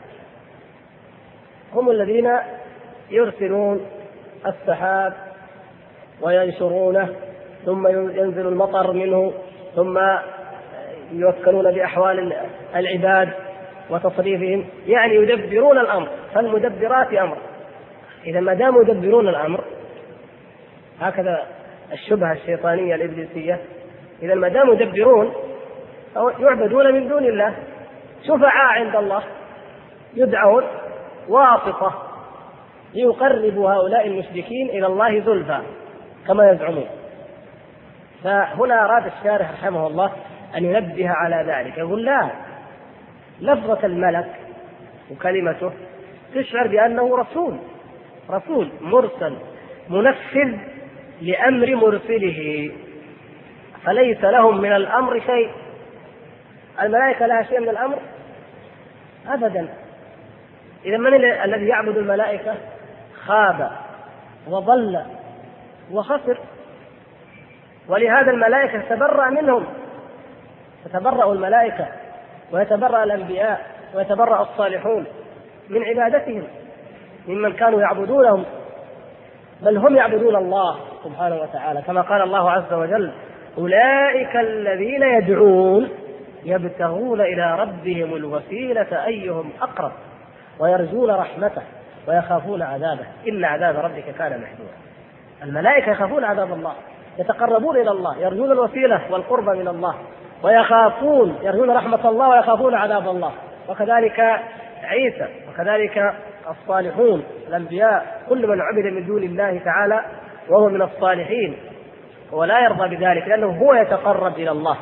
S1: هم الذين يرسلون السحاب وينشرونه، ثم ينزل المطر منه، ثم يوكلون بأحوال العباد وتصريفهم، يعني يدبرون الأمر، فالمدبرات أمر. إذا ما داموا يدبرون الأمر، هكذا الشبهة الشيطانية الإبليسية، إذا ما داموا يدبرون يعبدون من دون الله، شفعاء عند الله، يدعون واسطة ليقرب هؤلاء المشركين إلى الله زلفى كما يزعمون. فهنا أراد الشارح رحمه الله أن ينبه على ذلك، يقول لا، لفظة الملك وكلمته تشعر بأنه رسول مرسل منفذ لأمر مرسله، فليس لهم من الأمر شيء. الملائكة لها شيء من الأمر؟ أبدا. إذا من الذي يعبد الملائكة خاب وضل وخسر، ولهذا الملائكة تتبرأ منهم، تتبرأ الملائكة ويتبرأ الأنبياء ويتبرأ الصالحون من عبادتهم ممن كانوا يعبدونهم، بل هم يعبدون الله سبحانه وتعالى، كما قال الله عز وجل: أولئك الذين يدعون يبتغون إلى ربهم الوسيلة أيهم أقرب ويرجون رحمته ويخافون عذابه إن عذاب ربك كان محذورا. الملائكة يخافون عذاب الله، يتقربون إلى الله، يرجون الوسيلة والقرب من الله، ويخافون، يرجون رحمة الله ويخافون عذاب الله. وكذلك عيسى، وكذلك الصالحون الأنبياء، كل من عبد من دون الله تعالى وهو من الصالحين هو لا يرضى بذلك، لأنه هو يتقرب إلى الله.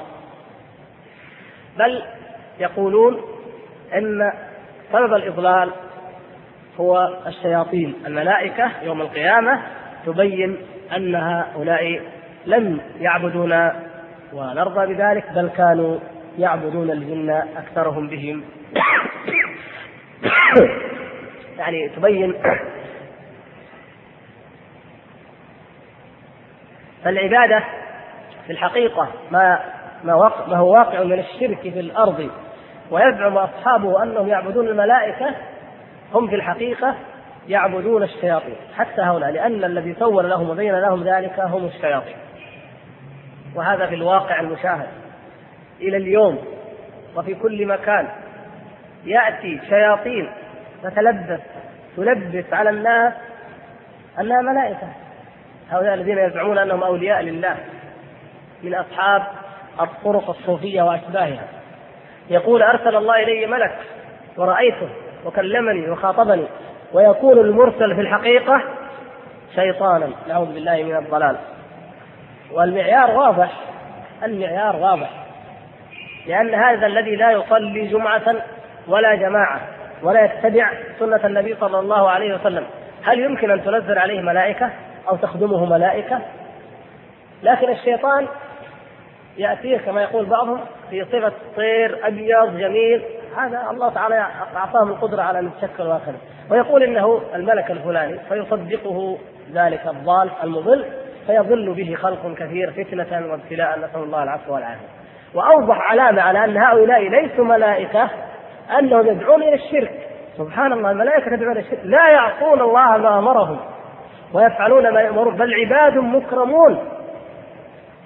S1: بل يقولون أن سبب الإضلال هو الشياطين. الملائكة يوم القيامة تبين أن هؤلاء لم يعبدون ونرضى بذلك، بل كانوا يعبدون الجن أكثرهم بهم. يعني تبين فالعبادة في الحقيقة ما هو واقع من الشرك في الأرض، ويزعم أصحابه أنهم يعبدون الملائكة، هم في الحقيقة يعبدون الشياطين حتى هؤلاء، لأن الذي سول لهم وبين لهم ذلك هم الشياطين. وهذا في الواقع المشاهد إلى اليوم، وفي كل مكان يأتي شياطين تلبس على الناس أنها ملائكة، هؤلاء الذين يزعمون أنهم أولياء لله من أصحاب الطرق الصوفية وأشباهها. يقول: أرسل الله إلي ملك ورأيته وكلمني وخاطبني، ويكون المرسل في الحقيقة شيطانا، نعوذ بالله من الضلال. والمعيار واضح، لأن هذا الذي لا يصلي جمعة ولا جماعة ولا يتبع سنة النبي صلى الله عليه وسلم، هل يمكن أن تنزل عليه ملائكة أو تخدمه ملائكة؟ لكن الشيطان يأتيه كما يقول بعضهم في صفة طير أبيض جميل، هذا الله تعالى أعطاهم القدرة على أن يتشكل وهكذا، ويقول إنه الملك الفلاني، فيصدقه ذلك الضال المضل، فيضل به خلق كثير فتنة وابتلاء، نسأل الله العفو والعافية. وأوضح علامة على أن هؤلاء ليسوا ملائكة أنهم يدعون إلى الشرك. سبحان الله، الملائكة تدعون إلى الشرك، لا يعصون الله ما أمرهم ويفعلون ما يأمرون، بل عباد مكرمون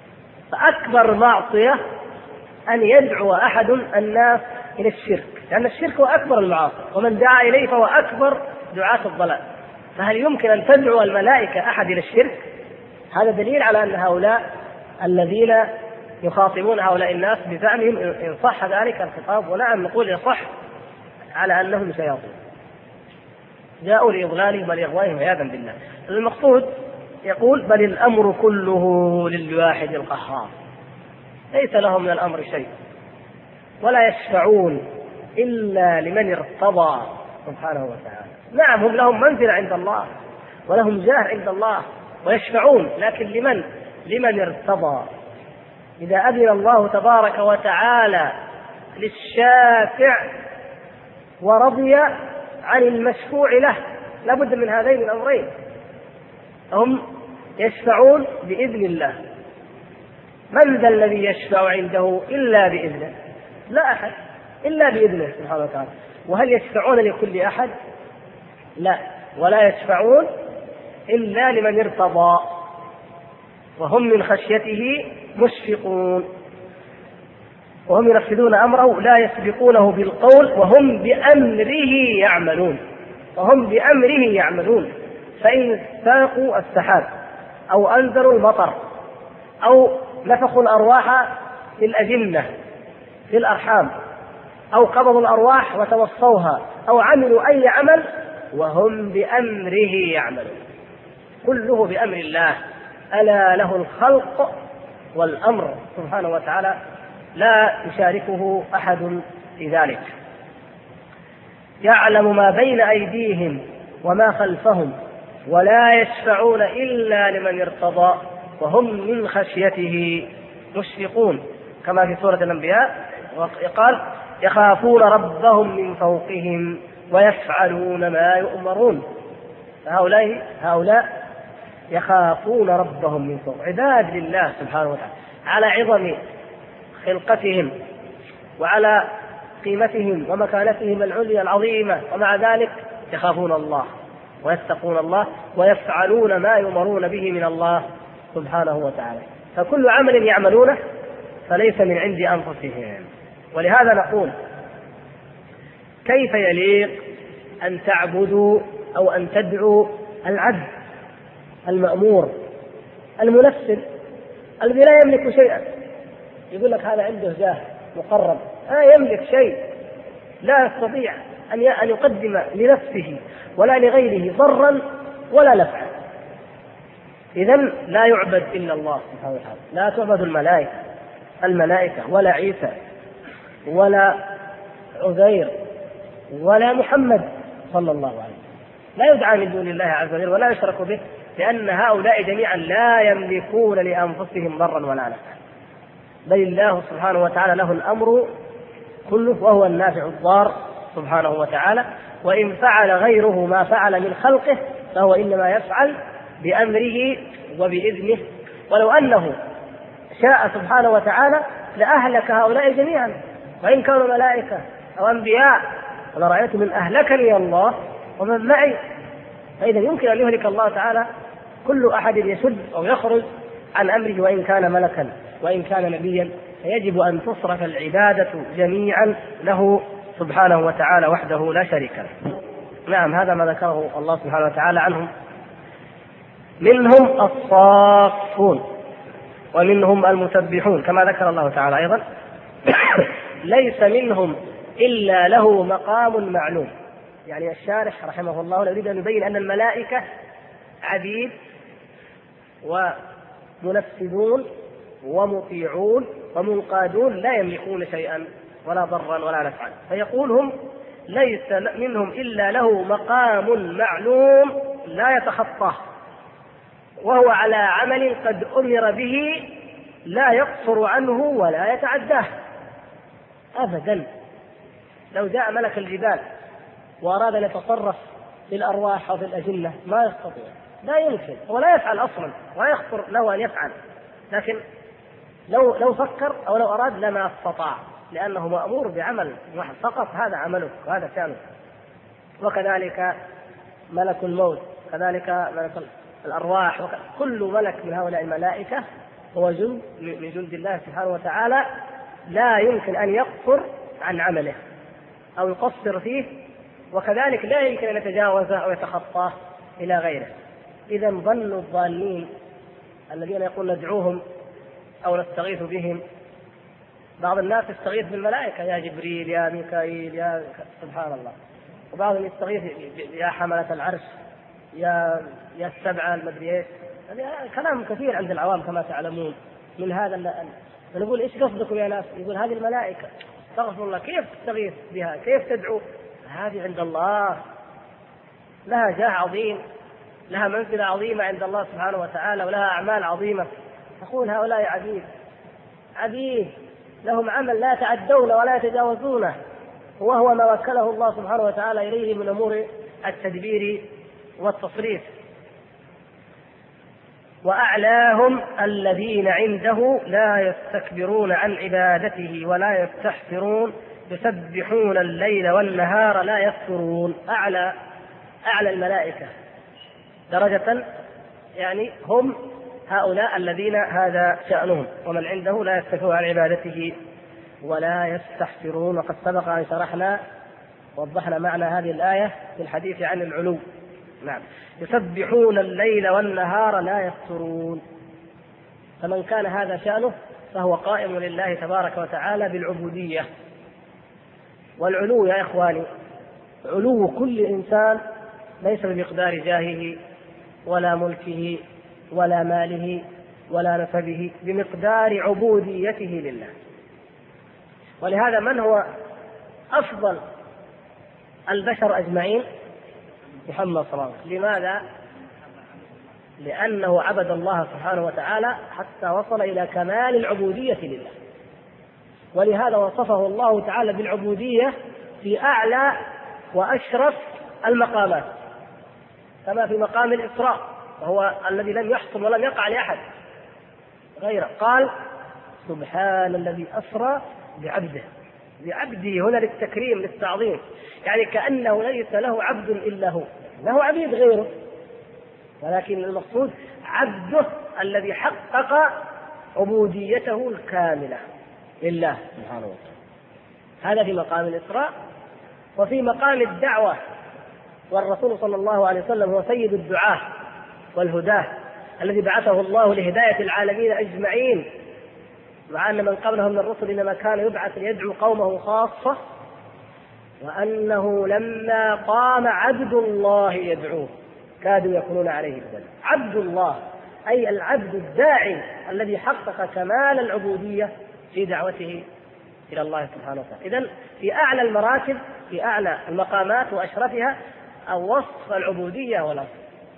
S1: فأكبر معصية أن يدعو أحد الناس إلى الشرك، لأن الشرك هو أكبر المعاصي، ومن دعا إليه فهو أكبر دعاة الضلال. فهل يمكن أن تدعو الملائكة أحد إلى الشرك؟ هذا دليل على أن هؤلاء الذين يخاطبون هؤلاء الناس بزعمهم إن صح ذلك الخطاب، ونعم نقول يصح، على أنهم شياطين جاءوا لإضلالهم ولإغوائهم عياذا بالله. المقصود يقول بل الأمر كله للواحد القهار، ليس لهم من الأمر شيء، ولا يشفعون إلا لمن ارتضى سبحانه وتعالى. نعم هم لهم منزل عند الله ولهم جاه عند الله ويشفعون، لكن لمن ارتضى. إذا أذن الله تبارك وتعالى للشافع ورضي عن المشفوع له لابد من هذين الأمرين، هم يشفعون بإذن الله. من ذا الذي يشفع عنده إلا بإذنه؟ لا أحد إلا بإذنه سبحانه وتعالى. وهل يشفعون لكل أحد؟ لا، ولا يشفعون إلا لمن ارتضى، وهم من خشيته مشفقون، وهم ينفذون أمره لا يسبقونه بالقول وهم بأمره يعملون. فإن ساقوا السحاب أو أنزلوا المطر أو نفخوا الأرواح في الأجنة في الأرحام أو قبضوا الأرواح وتوصوها أو عملوا أي عمل وهم بأمره يعملون، كله بأمر الله. ألا له الخلق والأمر سبحانه وتعالى، لا يشاركه أحد في ذلك. يعلم ما بين أيديهم وما خلفهم ولا يشفعون إلا لمن ارتضى وهم من خشيته مشفقون، كما في سورة الأنبياء قال يخافون ربهم من فوقهم ويفعلون ما يؤمرون. هؤلاء يخافون ربهم من فوق، عباد لله سبحانه وتعالى على عظم خلقتهم وعلى قيمتهم ومكانتهم العليا العظيمة، ومع ذلك يخافون الله ويتقون الله ويفعلون ما يؤمرون به من الله سبحانه وتعالى. فكل عمل يعملونه فليس من عند أنفسهم. ولهذا نقول كيف يليق أن تعبدوا أو أن تدعوا العبد المأمور المنفذ الذي لا يملك شيئا؟ يقول لك هذا عنده جاه مقرب، يملك شيء، لا يستطيع أن يقدم لنفسه ولا لغيره ضرا ولا نفعا. إذن لا يعبد إلا الله سبحانه وتعالى، لا تعبد الملائكة ولا عيسى ولا عزير ولا محمد صلى الله عليه وسلم، لا يدعى من دون الله عز وجل ولا يشرك به، لأن هؤلاء جميعا لا يملكون لأنفسهم ضرا ولا نفعا، بل الله سبحانه وتعالى له الأمر كله وهو النافع الضار سبحانه وتعالى. وإن فعل غيره ما فعل من خلقه فهو إنما يفعل بأمره وبإذنه، ولو أنه شاء سبحانه وتعالى لأهلك هؤلاء جميعا وإن كانوا ملائكة أو أنبياء، ولرأيت من أهلكني الله ومن معي. فإذا يمكن أن يهلك الله تعالى كل أحد يشد أو يخرج عن أمره وإن كان ملكا وإن كان نبيا، فيجب أن تصرف العبادة جميعا له سبحانه وتعالى وحده لا شريك له. نعم، هذا ما ذكره الله سبحانه وتعالى عنهم. منهم الصافون ومنهم المسبحون، كما ذكر الله تعالى أيضا ليس منهم إلا له مقام معلوم. يعني الشارح رحمه الله يريد أن يبين أن الملائكة عبيد ومنفذون ومطيعون ومنقادون لا يملكون شيئا ولا ضرا ولا نفعا، فيقول هم ليس منهم إلا له مقام معلوم لا يتخطاه، وهو على عمل قد أمر به لا يقصر عنه ولا يتعداه أبدا. لو جاء ملك الجبال وأراد أن يتصرف في الأرواح أو في الأجنة ما يستطيع، لا يمكن، هو لا يفعل أصلا ولا يخطر له أن يفعل، لكن لو فكر أو لو أراد لما استطاع، لأنه مأمور بعمل واحد فقط، هذا عمله وهذا شأنه. وكذلك ملك الموت، كذلك ملك الأرواح، كل ملك من هؤلاء الملائكة هو جند من جند الله سبحانه وتعالى، لا يمكن أن يقصر عن عمله أو يقصر فيه، وكذلك لا يمكن أن يتجاوزه أو يتخطاه إلى غيره. إذا ظنوا الضالين الذين يقول ندعوهم أو نستغيث بهم. بعض الناس يستغيث بالملائكة، يا جبريل يا ميكائيل يا سبحان الله، وبعضهم يستغيث يا حملة العرش يا السبعة المدري ايش. كلام كثير عند العوام كما تعلمون من هذا. فنقول ايش قصدكم يا ناس؟ يقول هذه الملائكة، استغفر الله، كيف تستغيث بها؟ كيف تدعو؟ هذه عند الله لها جاه عظيم، لها منزلة عظيمة عند الله سبحانه وتعالى، ولها أعمال عظيمة. تقول هؤلاء عبيد لهم عمل لا يتعدون ولا يتجاوزونه، وهو ما وكله الله سبحانه وتعالى إليه من أمور التدبير والتصريف. وأعلاهم الذين عنده لا يستكبرون عن عبادته ولا يستحسرون يسبحون الليل والنهار لا يفترون. أعلى الملائكة درجة يعني هم هؤلاء الذين هذا شأنهم، ومن عنده لا يستكبرون عن عبادته ولا يستحسرون. وقد سبق أن شرحنا وضحنا معنى هذه الآية في الحديث عن العلو. نعم، يسبحون الليل والنهار لا يفترون. فمن كان هذا شأنه فهو قائم لله تبارك وتعالى بالعبودية. والعلو يا إخواني، علو كل إنسان ليس بمقدار جاهه ولا ملكه ولا ماله ولا نسبه، بمقدار عبوديته لله. ولهذا من هو أفضل البشر أجمعين؟ محمد صلى الله عليه وسلم. لماذا؟ لأنه عبد الله سبحانه وتعالى حتى وصل إلى كمال العبودية لله، ولهذا وصفه الله تعالى بالعبودية في أعلى وأشرف المقامات، كما في مقام الإسراء، وهو الذي لم يحصل ولم يقع لأحد غيره. قال سبحان الذي أسرى بعبده هنا للتكريم للتعظيم، يعني كأنه ليس له عبد إلا هو، له عبيد غيره، ولكن المقصود عبده الذي حقق عبوديته الكاملة لله سبحانه وتعالى. هذا في مقام الإسراء. وفي مقام الدعوة، والرسول صلى الله عليه وسلم هو سيد الدعاة والهداة الذي بعثه الله لهداية العالمين أجمعين، مع أن من قبله من الرسل إنما كان يبعث ليدعو قومه خاصة، وأنه لما قام عبد الله يدعوه كادوا يكونون عليه لبدا. عبد الله أي العبد الداعي الذي حقق كمال العبودية في دعوته إلى الله سبحانه وتعالى. إذن في أعلى المراتب، في أعلى المقامات وأشرفها أو وصف العبودية والأصل.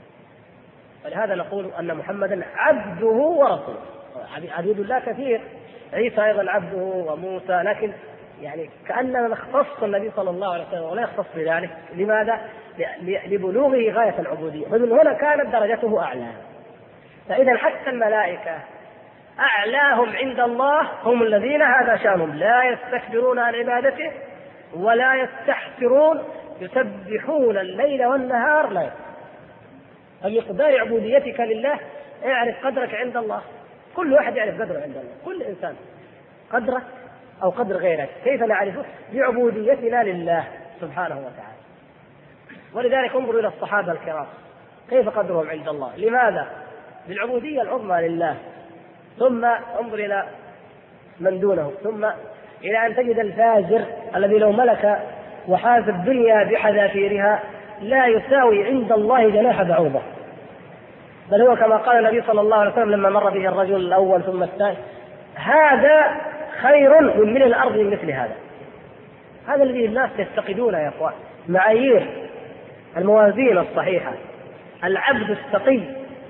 S1: فلهذا نقول أن محمدا عبده ورسوله. عبيد الله كثير، عيسى أيضا عبده وموسى، لكن يعني كأننا نختص النبي صلى الله عليه وسلم ولا يختص بذلك. لماذا؟ لبلوغه غاية العبودية، فمن هنا كانت درجته أعلى. فإذا حتى الملائكة أعلاهم عند الله هم الذين هذا شأنهم، لا يستكبرون عن عبادته ولا يستحسرون يسبحون الليل والنهار لا يفترون. فمقدار عبوديتك لله اعرف قدرك عند الله. كل واحد يعرف قدره عند الله، كل إنسان قدرك أو قدر غيرك. كيف نعرفه؟ بعبوديتنا لله سبحانه وتعالى. ولذلك انظروا إلى الصحابة الكرام كيف قدرهم عند الله. لماذا؟ بالعبودية العظمى لله. ثم انظر إلى من دونه، ثم إلى أن تجد الفاجر الذي لو ملك وحاز الدنيا بحذافيرها لا يساوي عند الله جناح بعوضة، بل هو كما قال النبي صلى الله عليه وسلم لما مر به الرجل الأول ثم الثاني: هذا خير من ملء الأرض من مثل هذا. هذا الذي الناس يفتقدونه يا أخوان، معايير الموازين الصحيحة. العبد التقي،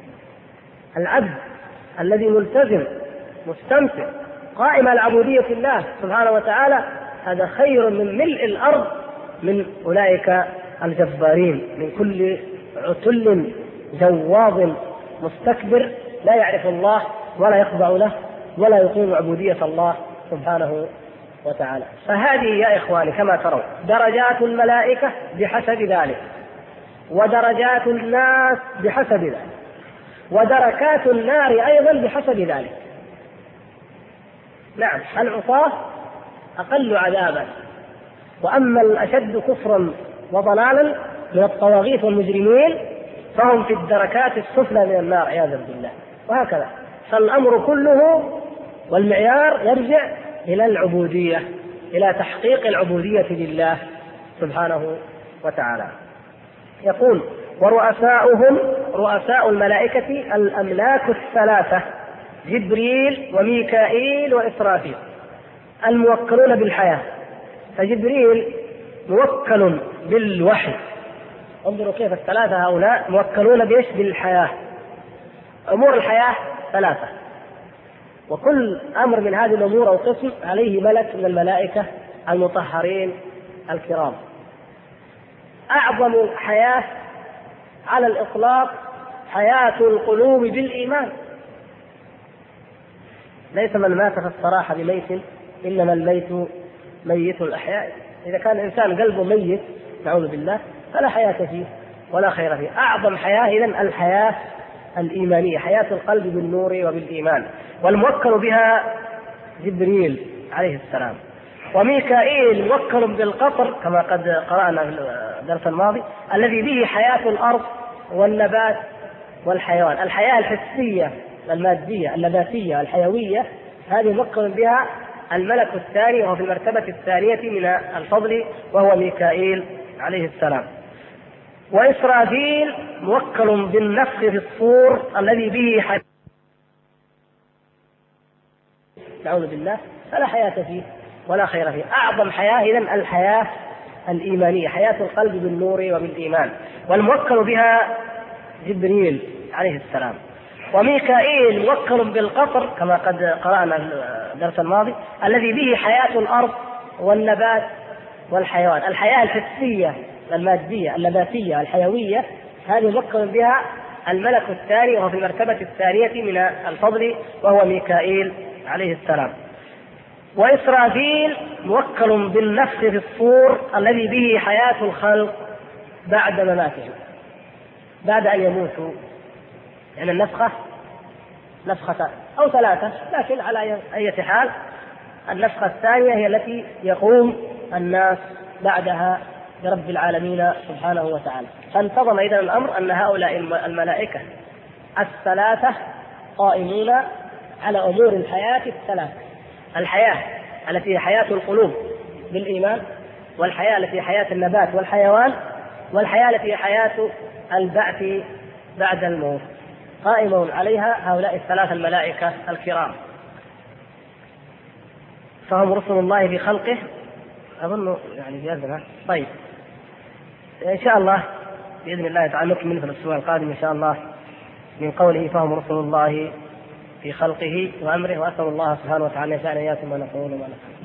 S1: العبد الذي ملتزم مستمسك قائم على عبودية الله سبحانه وتعالى، هذا خير من ملء الأرض من أولئك الجبارين، من كل عتل جواظ مستكبر لا يعرف الله ولا يخضع له ولا يقيم عبودية الله سبحانه وتعالى. فهذه يا إخواني كما ترون درجات الملائكة بحسب ذلك، ودرجات الناس بحسب ذلك، ودركات النار أيضا بحسب ذلك. نعم العصاة أقل عذابا، وأما الأشد كفرا وضلالا من الطواغيت والمجرمين فهم في الدركات السفلى من النار عياذا بالله. وهكذا فالأمر كله والمعيار يرجع إلى العبودية، إلى تحقيق العبودية لله سبحانه وتعالى. يقول: ورؤساؤهم رؤساء الملائكة الأملاك الثلاثة جبريل وميكائيل وإسرافيل الموكلون بالحياة. فجبريل موكل بالوحي، انظروا كيف الثلاثة هؤلاء موكلون بإيش؟ بالحياة. أمور الحياة ثلاثة، وكل أمر من هذه الأمور أو قسم عليه ملك من الملائكة المطهرين الكرام. أعظم حياة على الإطلاق حياة القلوب بالإيمان. ليس من مات في الصراحة بميت، إنما الميت ميت الأحياء. إذا كان الإنسان قلبه ميت نعوذ بالله فلا حياة فيه ولا خير فيه. أعظم حياة إذن الحياة الإيمانية، حياة القلب بالنور وبالإيمان، والموكل بها جبريل عليه السلام. وميكائيل موكل بالقطر كما قد قرأنا في الدرس الماضي، الذي به حياة الأرض والنبات والحيوان. الحياة الحسية المادية النباتية الحيوية هذه موكل بها الملك الثاني، وهو في المرتبة الثانية من الفضل، وهو ميكائيل عليه السلام. وإسرافيل موكل بالنفخ في الصور الذي به حياة نعوذ بالله فلا حياة فيه ولا خير فيه. أعظم حياة إذن الحياة الإيمانية، حياة القلب بالنور وبالإيمان، والموكل بها جبريل عليه السلام. وميكائيل موكل بالقطر كما قد قرأنا في الدرس الماضي، الذي به حياة الأرض والنبات والحيوان. الحياة الحسية المادية النباتية الحيوية هذه موكل بها الملك الثاني، وهو في المرتبة الثانية من الفضل، وهو ميكائيل عليه السلام. وإسرافيل موكل بالنفخ في الصور الذي به حياة الخلق بعد مماتهم، بعد أن يموتوا. يعني النفخة نفخة أو ثلاثة، لكن على أي حال النفخة الثانية هي التي يقوم الناس بعدها برب العالمين سبحانه وتعالى. فانتظم إذن الأمر أن هؤلاء الملائكة الثلاثة قائمون على أمور الحياة الثلاث: الحياة التي هي حياة القلوب بالإيمان، والحياة التي هي حياة النبات والحيوان، والحياة التي هي حياة البعث بعد الموت. قائمون عليها هؤلاء الثلاثة الملائكة الكرام، فهم رسل الله في خلقه. أظن يعني بيأذن. طيب إن شاء الله بإذن الله تعالى نكمل في الأسبوع القادم إن شاء الله من قوله فهم رسل الله في خلقه وأمره. وأسأل الله سبحانه وتعالى أن يجعلنا إياكم ونقول وما نفعل.